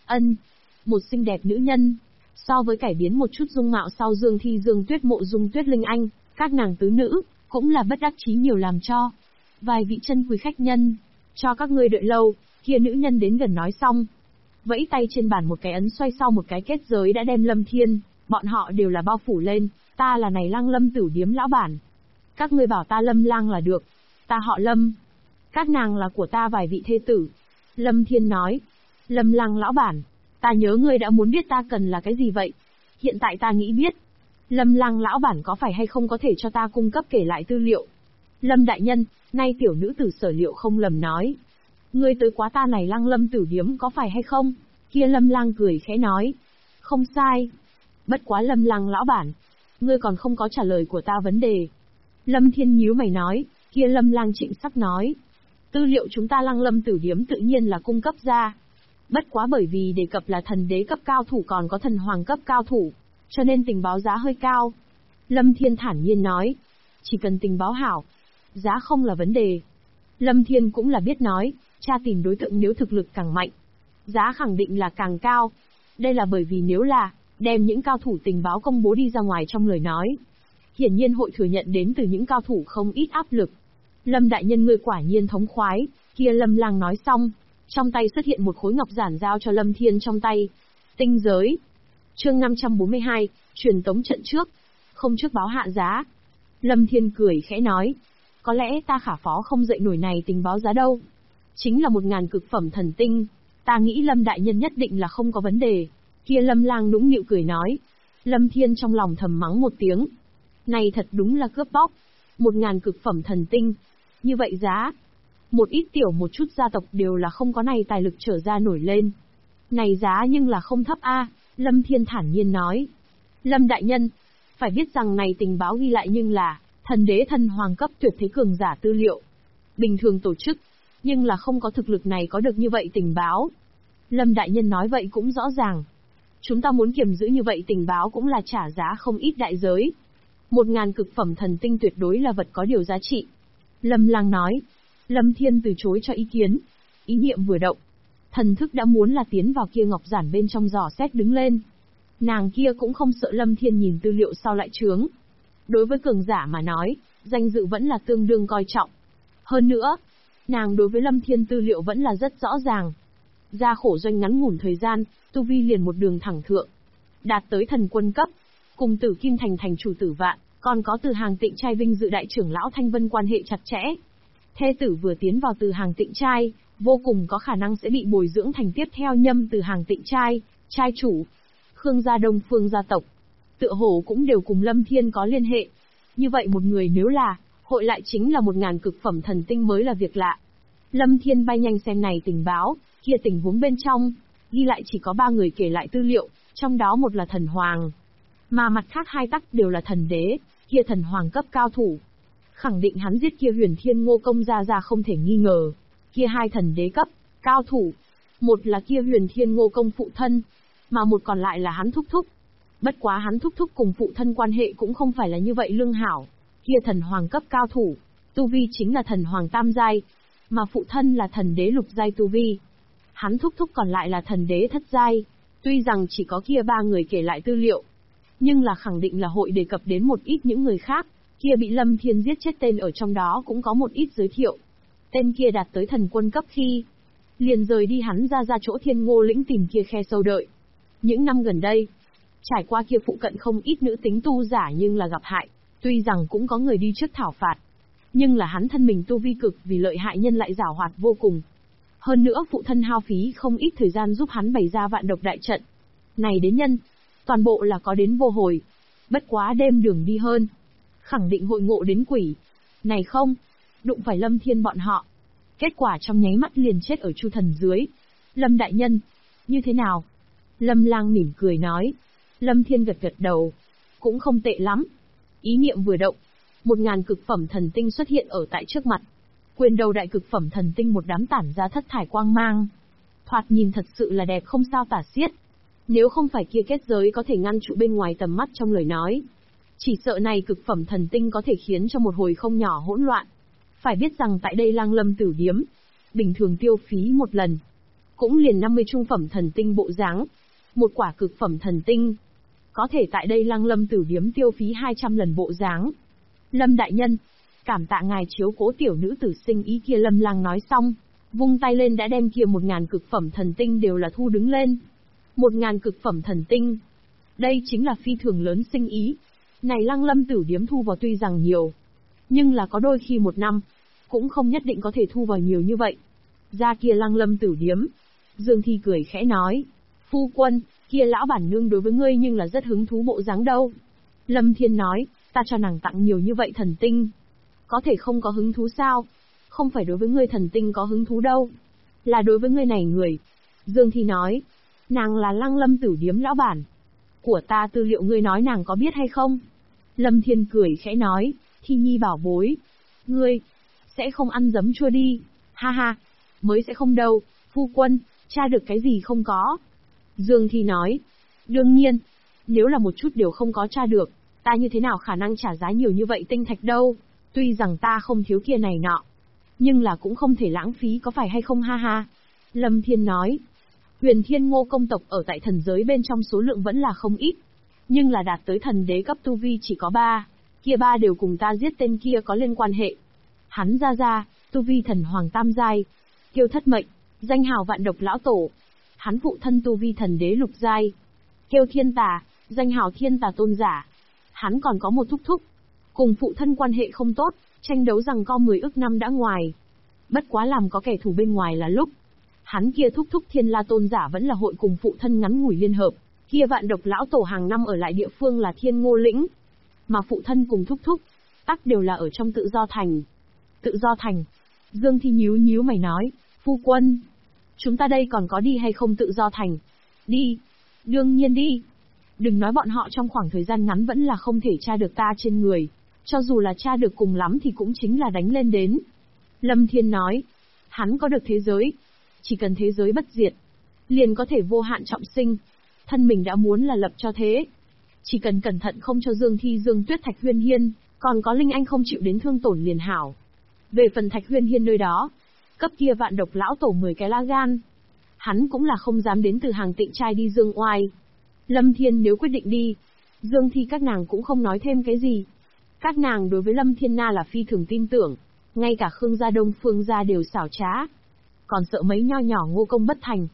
Một xinh đẹp nữ nhân. So với cải biến một chút dung mạo sau Dương Thi Dương Tuyết Mộ Dung Tuyết Linh Anh, các nàng tứ nữ, cũng là bất đắc chí nhiều làm cho. Vài vị chân quý khách nhân, cho các ngươi đợi lâu, kia nữ nhân đến gần nói xong. Vẫy tay trên bàn một cái ấn xoay sau một cái kết giới đã đem Lâm Thiên, bọn họ đều là bao phủ lên, ta là này Lang Lâm Tử Điếm lão bản. Các ngươi bảo ta Lâm Lang là được, ta họ Lâm. Các nàng là của ta vài vị thê tử. Lâm Thiên nói, Lâm Lang lão bản, ta nhớ ngươi đã muốn biết ta cần là cái gì vậy. Hiện tại ta nghĩ biết. Lâm Lang lão bản có phải hay không có thể cho ta cung cấp kể lại tư liệu. Lâm đại nhân, nay tiểu nữ tử Sở Liệu không lầm nói. Ngươi tới quá ta này Lang Lâm Tử Điếm có phải hay không? Kia Lâm Lang cười khẽ nói. Không sai. Bất quá Lâm Lang lão bản, ngươi còn không có trả lời của ta vấn đề. Lâm Thiên nhíu mày nói, kia Lâm Lang trịnh sắc nói. Tư liệu chúng ta Lang Lâm Tử Điếm tự nhiên là cung cấp ra. Bất quá bởi vì đề cập là thần đế cấp cao thủ còn có thần hoàng cấp cao thủ, cho nên tình báo giá hơi cao. Lâm Thiên thản nhiên nói, chỉ cần tình báo hảo, giá không là vấn đề. Lâm Thiên cũng là biết nói, tra tìm đối tượng nếu thực lực càng mạnh, giá khẳng định là càng cao. Đây là bởi vì nếu là đem những cao thủ tình báo công bố đi ra ngoài trong lời nói, hiển nhiên hội thừa nhận đến từ những cao thủ không ít áp lực. Lâm đại nhân ngươi quả nhiên thống khoái, kia Lâm Lang nói xong, trong tay xuất hiện một khối ngọc giản giao cho Lâm Thiên trong tay. Tinh giới. Chương 542, truyền tống trận trước. Không trước báo hạ giá. Lâm Thiên cười khẽ nói. Có lẽ ta khả phó không dậy nổi này tình báo giá đâu. Chính là 1000 cực phẩm thần tinh. Ta nghĩ Lâm đại nhân nhất định là không có vấn đề. Kia Lâm Lang nũng nịu cười nói. Lâm Thiên trong lòng thầm mắng một tiếng. Này thật đúng là cướp bóc. 1000 cực phẩm thần tinh. Như vậy giá. Một ít tiểu một chút gia tộc đều là không có này tài lực trở ra nổi lên. Này giá nhưng là không thấp a. Lâm Thiên thản nhiên nói. Lâm đại nhân, phải biết rằng này tình báo ghi lại nhưng là thần đế thần hoàng cấp tuyệt thế cường giả tư liệu. Bình thường tổ chức, nhưng là không có thực lực này có được như vậy tình báo. Lâm đại nhân nói vậy cũng rõ ràng. Chúng ta muốn kiềm giữ như vậy tình báo cũng là trả giá không ít đại giới. 1000 cực phẩm thần tinh tuyệt đối là vật có điều giá trị. Lâm Lang nói. Lâm Thiên từ chối cho ý kiến. Ý niệm vừa động, thần thức đã muốn là tiến vào kia ngọc giản bên trong dò xét đứng lên. Nàng kia cũng không sợ Lâm Thiên nhìn tư liệu sau lại chướng. Đối với cường giả mà nói, danh dự vẫn là tương đương coi trọng. Hơn nữa, nàng đối với Lâm Thiên tư liệu vẫn là rất rõ ràng. Ra khổ doanh ngắn ngủn thời gian, tu vi liền một đường thẳng thượng, đạt tới thần quân cấp, cùng Tử Kim Thành thành chủ Tử Vạn, còn có Từ Hàng Tịnh Trai vinh dự đại trưởng lão Thanh Vân quan hệ chặt chẽ. Thê tử vừa tiến vào Từ Hàng Tịnh Trai, vô cùng có khả năng sẽ bị bồi dưỡng thành tiếp theo nhâm Từ Hàng Tịnh Trai, trai chủ. Khương gia Đông Phương gia tộc, tựa hồ cũng đều cùng Lâm Thiên có liên hệ. Như vậy một người nếu là, hội lại chính là 1000 cực phẩm thần tinh mới là việc lạ. Lâm Thiên bay nhanh xem này tình báo, kia tình huống bên trong, ghi lại chỉ có 3 người kể lại tư liệu, trong đó một là thần hoàng, mà mặt khác 2 tắc đều là thần đế, kia thần hoàng cấp cao thủ. Khẳng định hắn giết kia Huyền Thiên Ngô Công ra không thể nghi ngờ. Kia 2 thần đế cấp cao thủ, một là kia Huyền Thiên Ngô Công phụ thân, mà một còn lại là hắn thúc thúc. Bất quá hắn thúc thúc cùng phụ thân quan hệ cũng không phải là như vậy lương hảo. Kia thần hoàng cấp cao thủ, tu vi chính là thần hoàng tam giai, mà phụ thân là thần đế lục giai tu vi. Hắn thúc thúc còn lại là thần đế thất giai. Tuy rằng chỉ có kia 3 người kể lại tư liệu, nhưng là khẳng định là hội đề cập đến một ít những người khác, kia bị Lâm Thiên giết chết tên ở trong đó cũng có một ít giới thiệu. Tên kia đạt tới thần quân cấp khi, liền rời đi hắn ra chỗ Thiên Ngô lĩnh tìm kia khe sâu đợi. Những năm gần đây, trải qua kia phụ cận không ít nữ tính tu giả nhưng là gặp hại, tuy rằng cũng có người đi trước thảo phạt, nhưng là hắn thân mình tu vi cực vì lợi hại nhân lại giảo hoạt vô cùng. Hơn nữa phụ thân hao phí không ít thời gian giúp hắn bày ra vạn độc đại trận. Này đến nhân, toàn bộ là có đến vô hồi. Bất quá đêm đường đi hơn, khẳng định hội ngộ đến quỷ. Này không, đụng phải Lâm Thiên bọn họ. Kết quả trong nháy mắt liền chết ở Chu Thần dưới. Lâm đại nhân, như thế nào? Lâm Lang mỉm cười nói. Lâm Thiên gật gật đầu. Cũng không tệ lắm. Ý niệm vừa động, 1000 cực phẩm thần tinh xuất hiện ở tại trước mặt. Quyền đầu đại cực phẩm thần tinh một đám tản ra thất thải quang mang. Thoạt nhìn thật sự là đẹp không sao tả xiết. Nếu không phải kia kết giới có thể ngăn trụ bên ngoài tầm mắt trong lời nói, chỉ sợ này cực phẩm thần tinh có thể khiến cho một hồi không nhỏ hỗn loạn. Phải biết rằng tại đây Lang Lâm Tử Điếm, bình thường tiêu phí một lần, cũng liền 50 trung phẩm thần tinh bộ dáng. Một quả cực phẩm thần tinh, có thể tại đây Lang Lâm Tử Điếm tiêu phí 200 lần bộ dáng. Lâm đại nhân, cảm tạ ngài chiếu cố tiểu nữ tử sinh ý kia. Lâm Lang nói xong, vung tay lên đã đem kia 1000 cực phẩm thần tinh đều là thu đứng lên. 1000 cực phẩm thần tinh, đây chính là phi thường lớn sinh ý. Này Lang Lâm Tử Điếm thu vào tuy rằng nhiều, nhưng là có đôi khi một năm, cũng không nhất định có thể thu vào nhiều như vậy. Ra kia Lang Lâm Tử Điếm, Dương Thi cười khẽ nói, phu quân, kia lão bản nương đối với ngươi nhưng là rất hứng thú bộ dáng đâu. Lâm Thiên nói, ta cho nàng tặng nhiều như vậy thần tinh, có thể không có hứng thú sao? Không phải đối với ngươi thần tinh có hứng thú đâu, là đối với ngươi này người. Dương Thi nói, nàng là Lang Lâm Tử Điếm lão bản. Của ta tư liệu ngươi nói nàng có biết hay không? Lâm Thiên cười khẽ nói, Thi Nhi bảo bối. Ngươi, sẽ không ăn giấm chua đi. Ha ha, mới sẽ không đâu, phu quân, tra được cái gì không có. Dương Thi nói, đương nhiên, nếu là một chút đều không có tra được, ta như thế nào khả năng trả giá nhiều như vậy tinh thạch đâu. Tuy rằng ta không thiếu kia này nọ, nhưng là cũng không thể lãng phí có phải hay không ha ha. Lâm Thiên nói, Huyền Thiên Ngô công tộc ở tại thần giới bên trong số lượng vẫn là không ít, nhưng là đạt tới thần đế cấp tu vi chỉ có 3, kia 3 đều cùng ta giết tên kia có liên quan hệ. Hắn ra, tu vi thần hoàng tam giai, Kiêu Thất Mệnh, danh hào vạn độc lão tổ. Hắn phụ thân tu vi thần đế lục giai, Kiêu Thiên Tà, danh hào thiên tà tôn giả. Hắn còn có một thúc thúc, cùng phụ thân quan hệ không tốt, tranh đấu rằng co 10 ức năm đã ngoài. Bất quá làm có kẻ thù bên ngoài là lúc, hắn kia thúc thúc Thiên La tôn giả vẫn là hội cùng phụ thân ngắn ngủi liên hợp, kia vạn độc lão tổ hàng năm ở lại địa phương là Thiên Ngô lĩnh, mà phụ thân cùng thúc thúc tắc đều là ở trong Tự Do thành. Tự Do thành? Dương Thi nhíu mày nói, phu quân, chúng ta đây còn có đi hay không Tự Do thành? Đi, đương nhiên đi. Đừng nói bọn họ trong khoảng thời gian ngắn vẫn là không thể tra được ta trên người, cho dù là tra được cùng lắm thì cũng chính là đánh lên đến. Lâm Thiên nói, hắn có được thế giới, chỉ cần thế giới bất diệt, liền có thể vô hạn trọng sinh. Thân mình đã muốn là lập cho thế, chỉ cần cẩn thận không cho Dương Thi Dương Tuyết Thạch Huyên Hiên, còn có Linh Anh không chịu đến thương tổn liền hảo. Về phần Thạch Huyên Hiên nơi đó, cấp kia vạn độc lão tổ 10 cái lá gan, hắn cũng là không dám đến Từ Hàng Tịnh Trai đi dương oai. Lâm Thiên nếu quyết định đi, Dương Thi các nàng cũng không nói thêm cái gì. Các nàng đối với Lâm Thiên Na là phi thường tin tưởng, ngay cả Khương gia Đông Phương gia đều xảo trá. Còn sợ mấy nho nhỏ Ngô công bất thành,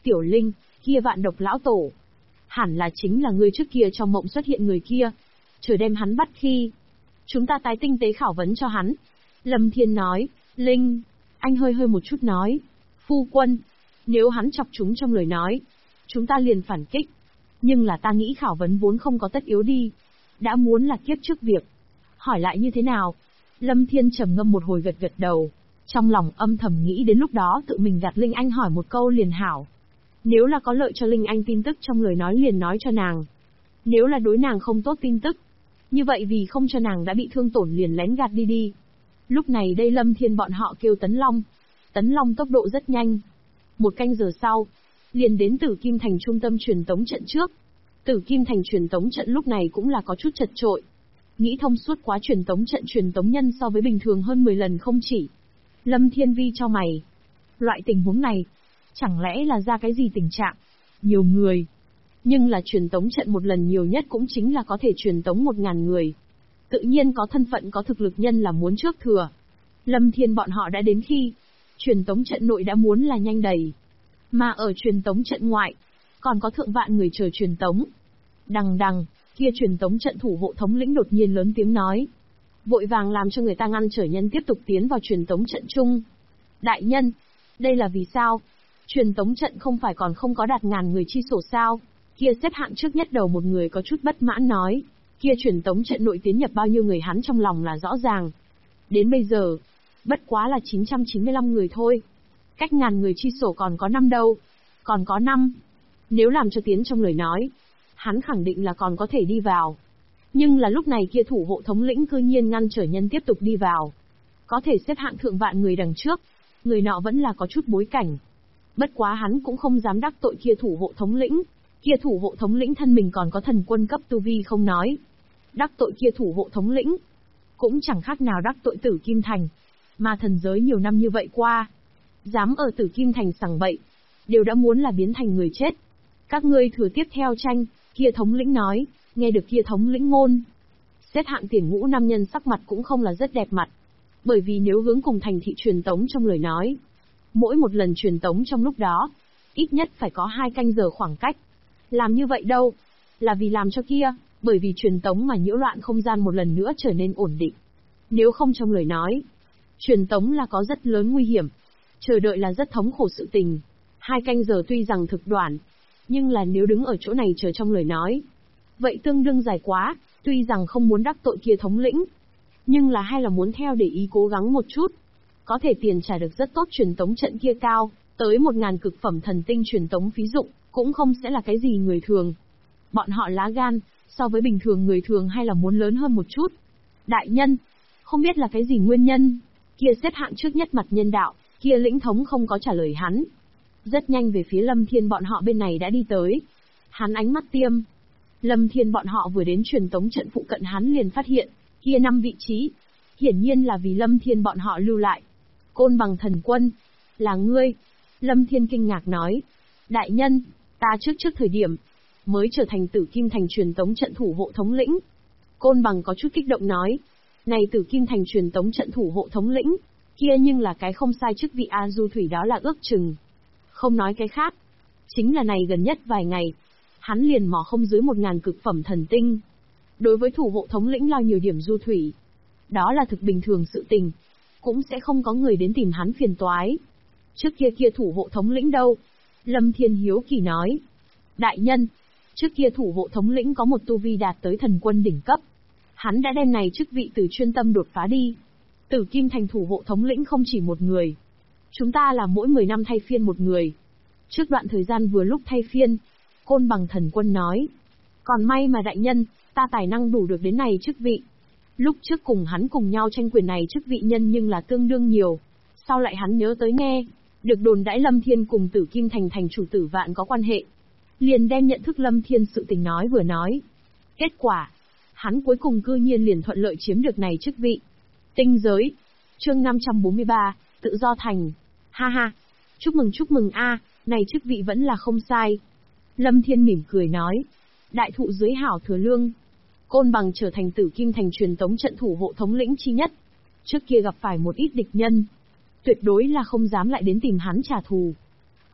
Tiểu Linh, kia vạn độc lão tổ. Hẳn là chính là người trước kia trong mộng xuất hiện người kia. Chờ đem hắn bắt khi. Chúng ta tái tinh tế khảo vấn cho hắn. Lâm Thiên nói, Linh. Anh hơi hơi một chút nói. Phu quân. Nếu hắn chọc chúng trong lời nói. Chúng ta liền phản kích. Nhưng là ta nghĩ khảo vấn vốn không có tất yếu đi. Đã muốn là kiếp trước việc. Hỏi lại như thế nào? Lâm Thiên trầm ngâm một hồi gật gật đầu. Trong lòng âm thầm nghĩ đến lúc đó tự mình gạt Linh Anh hỏi một câu liền hảo. Nếu là có lợi cho Linh Anh tin tức trong lời nói liền nói cho nàng. Nếu là đối nàng không tốt tin tức. Như vậy vì không cho nàng đã bị thương tổn liền lén gạt đi. Lúc này đây Lâm Thiên bọn họ kêu Tấn Long. Tấn Long tốc độ rất nhanh. 1 canh giờ sau, liền đến Tử Kim Thành trung tâm truyền tống trận trước. Tử Kim Thành truyền tống trận lúc này cũng là có chút chật chội. Nghĩ thông suốt quá truyền tống trận truyền tống nhân so với bình thường hơn 10 lần không chỉ. Lâm Thiên Vi cho mày. Loại tình huống này, chẳng lẽ là ra cái gì tình trạng? Nhiều người. Nhưng là truyền tống trận một lần nhiều nhất cũng chính là có thể truyền tống 1000 người. Tự nhiên có thân phận có thực lực nhân là muốn trước thừa. Lâm Thiên bọn họ đã đến khi truyền tống trận nội đã muốn là nhanh đầy. Mà ở truyền tống trận ngoại, còn có thượng vạn người chờ truyền tống. Đằng đằng, kia truyền tống trận thủ hộ thống lĩnh đột nhiên lớn tiếng nói. Vội vàng làm cho người ta ngăn trở nhân tiếp tục tiến vào truyền tống trận chung. Đại nhân, đây là vì sao? Truyền tống trận không phải còn không có đạt ngàn người chi sổ sao? Kia xếp hạng trước nhất đầu một người có chút bất mãn nói. Kia truyền tống trận nội tiến nhập bao nhiêu người hắn trong lòng là rõ ràng. Đến bây giờ, bất quá là 995 người thôi. Cách ngàn người chi sổ còn có 5 đâu. Còn có 5. Nếu làm cho tiến trong lời nói, hắn khẳng định là còn có thể đi vào. Nhưng là lúc này kia thủ hộ thống lĩnh cư nhiên ngăn trở nhân tiếp tục đi vào. Có thể xếp hạng thượng vạn người đằng trước, người nọ vẫn là có chút bối cảnh. Bất quá hắn cũng không dám đắc tội kia thủ hộ thống lĩnh. Kia thủ hộ thống lĩnh thân mình còn có thần quân cấp tu vi không nói. Đắc tội kia thủ hộ thống lĩnh, cũng chẳng khác nào đắc tội Tử Kim Thành. Mà thần giới nhiều năm như vậy qua, dám ở Tử Kim Thành sằng bậy, đều đã muốn là biến thành người chết. Các ngươi thừa tiếp theo tranh, kia thống lĩnh nói, nghe được kia thống lĩnh ngôn. Xếp hạng tiền ngũ nam nhân sắc mặt cũng không là rất đẹp mặt. Bởi vì nếu hướng cùng thành thị truyền tống trong lời nói, mỗi một lần truyền tống trong lúc đó, ít nhất phải có 2 canh giờ khoảng cách. Làm như vậy đâu, là vì làm cho kia, bởi vì truyền tống mà nhiễu loạn không gian một lần nữa trở nên ổn định. Nếu không trong lời nói, truyền tống là có rất lớn nguy hiểm, chờ đợi là rất thống khổ sự tình. 2 canh giờ tuy rằng thực đoạn, nhưng là nếu đứng ở chỗ này chờ trong lời nói, vậy tương đương dài quá, tuy rằng không muốn đắc tội kia thống lĩnh, nhưng là hay là muốn theo để ý cố gắng một chút. Có thể tiền trả được rất tốt truyền tống trận kia cao, tới 1000 cực phẩm thần tinh truyền tống phí dụng, cũng không sẽ là cái gì người thường. Bọn họ lá gan, so với bình thường người thường hay là muốn lớn hơn một chút. Đại nhân, không biết là cái gì nguyên nhân, kia xếp hạng trước nhất mặt nhân đạo, kia lĩnh thống không có trả lời hắn. Rất nhanh về phía Lâm Thiên bọn họ bên này đã đi tới. Hắn ánh mắt tiêm. Lâm Thiên bọn họ vừa đến truyền tống trận phụ cận hắn liền phát hiện, kia 5 vị trí. Hiển nhiên là vì Lâm Thiên bọn họ lưu lại. Côn Bằng thần quân, là ngươi. Lâm Thiên kinh ngạc nói. Đại nhân, ta trước thời điểm, mới trở thành Tử Kim Thành truyền tống trận thủ hộ thống lĩnh. Côn Bằng có chút kích động nói. Này Tử Kim Thành truyền tống trận thủ hộ thống lĩnh, kia nhưng là cái không sai chức vị A Du Thủy đó là ước chừng. Không nói cái khác, chính là này gần nhất vài ngày, hắn liền mò không dưới 1000 cực phẩm thần tinh. Đối với thủ hộ thống lĩnh lo nhiều điểm du thủy, đó là thực bình thường sự tình, cũng sẽ không có người đến tìm hắn phiền toái. Trước kia thủ hộ thống lĩnh đâu? Lâm Thiên hiếu kỳ nói. Đại nhân, trước kia thủ hộ thống lĩnh có một tu vi đạt tới thần quân đỉnh cấp. Hắn đã đem này chức vị từ chuyên tâm đột phá đi. Tử Kim Thành thủ hộ thống lĩnh không chỉ một người. Chúng ta là mỗi 10 năm thay phiên một người. Trước đoạn thời gian vừa lúc thay phiên, Côn Bằng thần quân nói. Còn may mà đại nhân, ta tài năng đủ được đến này chức vị. Lúc trước cùng hắn cùng nhau tranh quyền này chức vị nhân nhưng là tương đương nhiều. Sau lại hắn nhớ tới nghe, được đồn đãi Lâm Thiên cùng Tử Kim Thành thành chủ Tử Vạn có quan hệ. Liền đem nhận thức Lâm Thiên sự tình nói vừa nói. Kết quả, hắn cuối cùng cư nhiên liền thuận lợi chiếm được này chức vị. Tinh giới, chương 543, tự do thành. Ha ha, chúc mừng a, này chức vị vẫn là không sai. Lâm Thiên mỉm cười nói, đại thụ dưới hảo thừa lương. Côn Bằng trở thành Tử Kim Thành truyền tống trận thủ hộ thống lĩnh chi nhất. Trước kia gặp phải một ít địch nhân, tuyệt đối là không dám lại đến tìm hắn trả thù.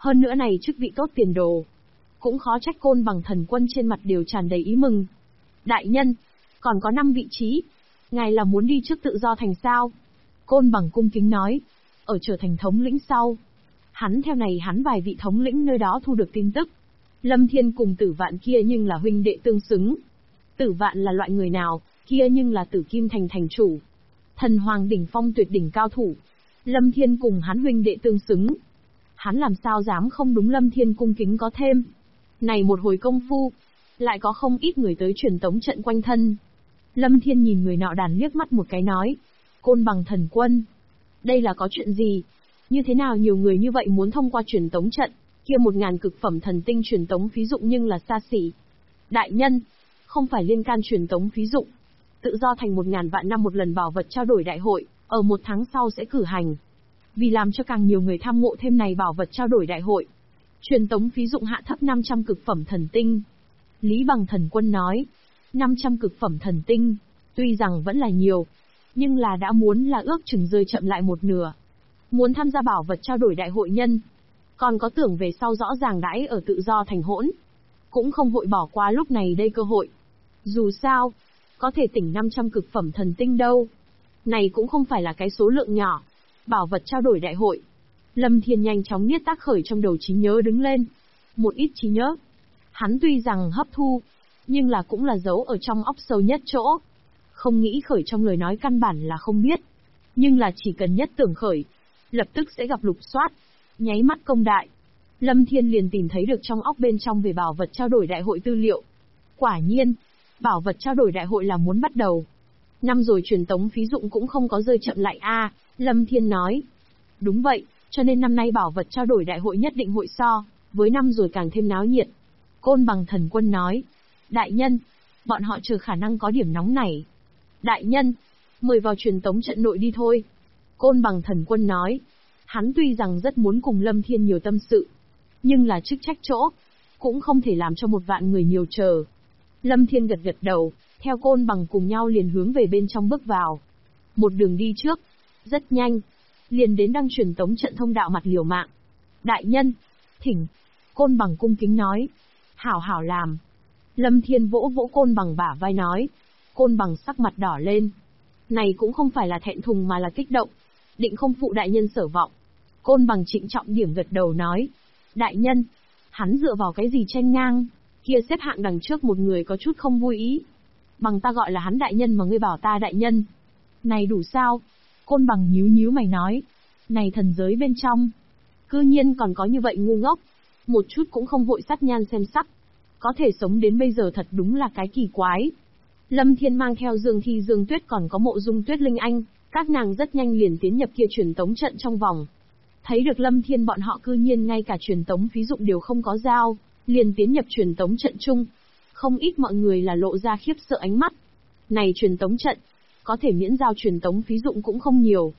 Hơn nữa này chức vị tốt tiền đồ. Cũng khó trách Côn Bằng thần quân trên mặt đều tràn đầy ý mừng. Đại nhân, còn có 5 vị trí. Ngài là muốn đi trước tự do thành sao? Côn Bằng cung kính nói. Ở trở thành thống lĩnh sau. Hắn theo này hắn vài vị thống lĩnh nơi đó thu được tin tức. Lâm Thiên cùng Tử Vạn kia nhưng là huynh đệ tương xứng. Tử Vạn là loại người nào, kia nhưng là Tử Kim Thành thành chủ. Thần Hoàng đỉnh phong tuyệt đỉnh cao thủ. Lâm Thiên cùng hắn huynh đệ tương xứng. Hắn làm sao dám không đúng Lâm Thiên cung kính có thêm. Này một hồi công phu, lại có không ít người tới truyền tống trận quanh thân. Lâm Thiên nhìn người nọ đàn liếc mắt một cái nói. Côn Bằng thần quân. Đây là có chuyện gì? Như thế nào nhiều người như vậy muốn thông qua truyền tống trận, kia 1000 cực phẩm thần tinh truyền tống phí dụng nhưng là xa xỉ. Đại nhân, không phải liên can truyền tống phí dụng. Tự do thành 1000 vạn năm một lần bảo vật trao đổi đại hội, ở 1 tháng sau sẽ cử hành. Vì làm cho càng nhiều người tham ngộ thêm này bảo vật trao đổi đại hội, truyền tống phí dụng hạ thấp 500 cực phẩm thần tinh. Lý Bằng thần quân nói, 500 cực phẩm thần tinh, tuy rằng vẫn là nhiều, nhưng là đã muốn là ước chừng rơi chậm lại một nửa. Muốn tham gia bảo vật trao đổi đại hội nhân, còn có tưởng về sau rõ ràng đãi ở tự do thành hỗn, cũng không vội bỏ qua lúc này đây cơ hội. Dù sao, có thể tỉnh 500 cực phẩm thần tinh đâu. Này cũng không phải là cái số lượng nhỏ. Bảo vật trao đổi đại hội. Lâm Thiên nhanh chóng niết tác khởi trong đầu trí nhớ đứng lên. Một ít trí nhớ. Hắn tuy rằng hấp thu, nhưng là cũng là giấu ở trong óc sâu nhất chỗ. Không nghĩ khởi trong lời nói căn bản là không biết. Nhưng là chỉ cần nhất tưởng khởi, lập tức sẽ gặp lục soát. Nháy mắt công đại. Lâm Thiên liền tìm thấy được trong óc bên trong về bảo vật trao đổi đại hội tư liệu. Quả nhiên, bảo vật trao đổi đại hội là muốn bắt đầu. Năm rồi truyền tống phí dụng cũng không có rơi chậm lại a. Lâm Thiên nói. Đúng vậy, cho nên năm nay bảo vật trao đổi đại hội nhất định hội so, với năm rồi càng thêm náo nhiệt. Côn Bằng thần quân nói. Đại nhân, bọn họ chờ khả năng có điểm nóng này. Đại nhân, mời vào truyền tống trận nội đi thôi. Côn Bằng thần quân nói. Hắn tuy rằng rất muốn cùng Lâm Thiên nhiều tâm sự, nhưng là chức trách chỗ, cũng không thể làm cho 1 vạn người nhiều chờ. Lâm Thiên gật gật đầu, theo Côn Bằng cùng nhau liền hướng về bên trong bước vào. Một đường đi trước, rất nhanh, liền đến đăng truyền tống trận thông đạo mặt liều mạng. Đại nhân, thỉnh. Côn Bằng cung kính nói. Hảo hảo làm. Lâm Thiên vỗ vỗ Côn Bằng bả vai nói. Côn Bằng sắc mặt đỏ lên. Này cũng không phải là thẹn thùng mà là kích động. Định không phụ đại nhân sở vọng. Côn Bằng trịnh trọng điểm gật đầu nói. Đại nhân, hắn dựa vào cái gì tranh ngang, kia xếp hạng đằng trước một người có chút không vui ý. Bằng ta gọi là hắn đại nhân mà ngươi bảo ta đại nhân. Này đủ sao? Côn Bằng nhíu nhíu mày nói. Này thần giới bên trong, cư nhiên còn có như vậy ngu ngốc. Một chút cũng không vội sát nhan xem sắc. Có thể sống đến bây giờ thật đúng là cái kỳ quái. Lâm Thiên mang theo Dương Thi Dương Tuyết còn có Mộ Dung Tuyết Linh Anh, các nàng rất nhanh liền tiến nhập kia truyền tống trận trong vòng. Thấy được Lâm Thiên bọn họ cư nhiên ngay cả truyền tống phí dụng đều không có giao, liền tiến nhập truyền tống trận chung. Không ít mọi người là lộ ra khiếp sợ ánh mắt. Này truyền tống trận, có thể miễn giao truyền tống phí dụng cũng không nhiều.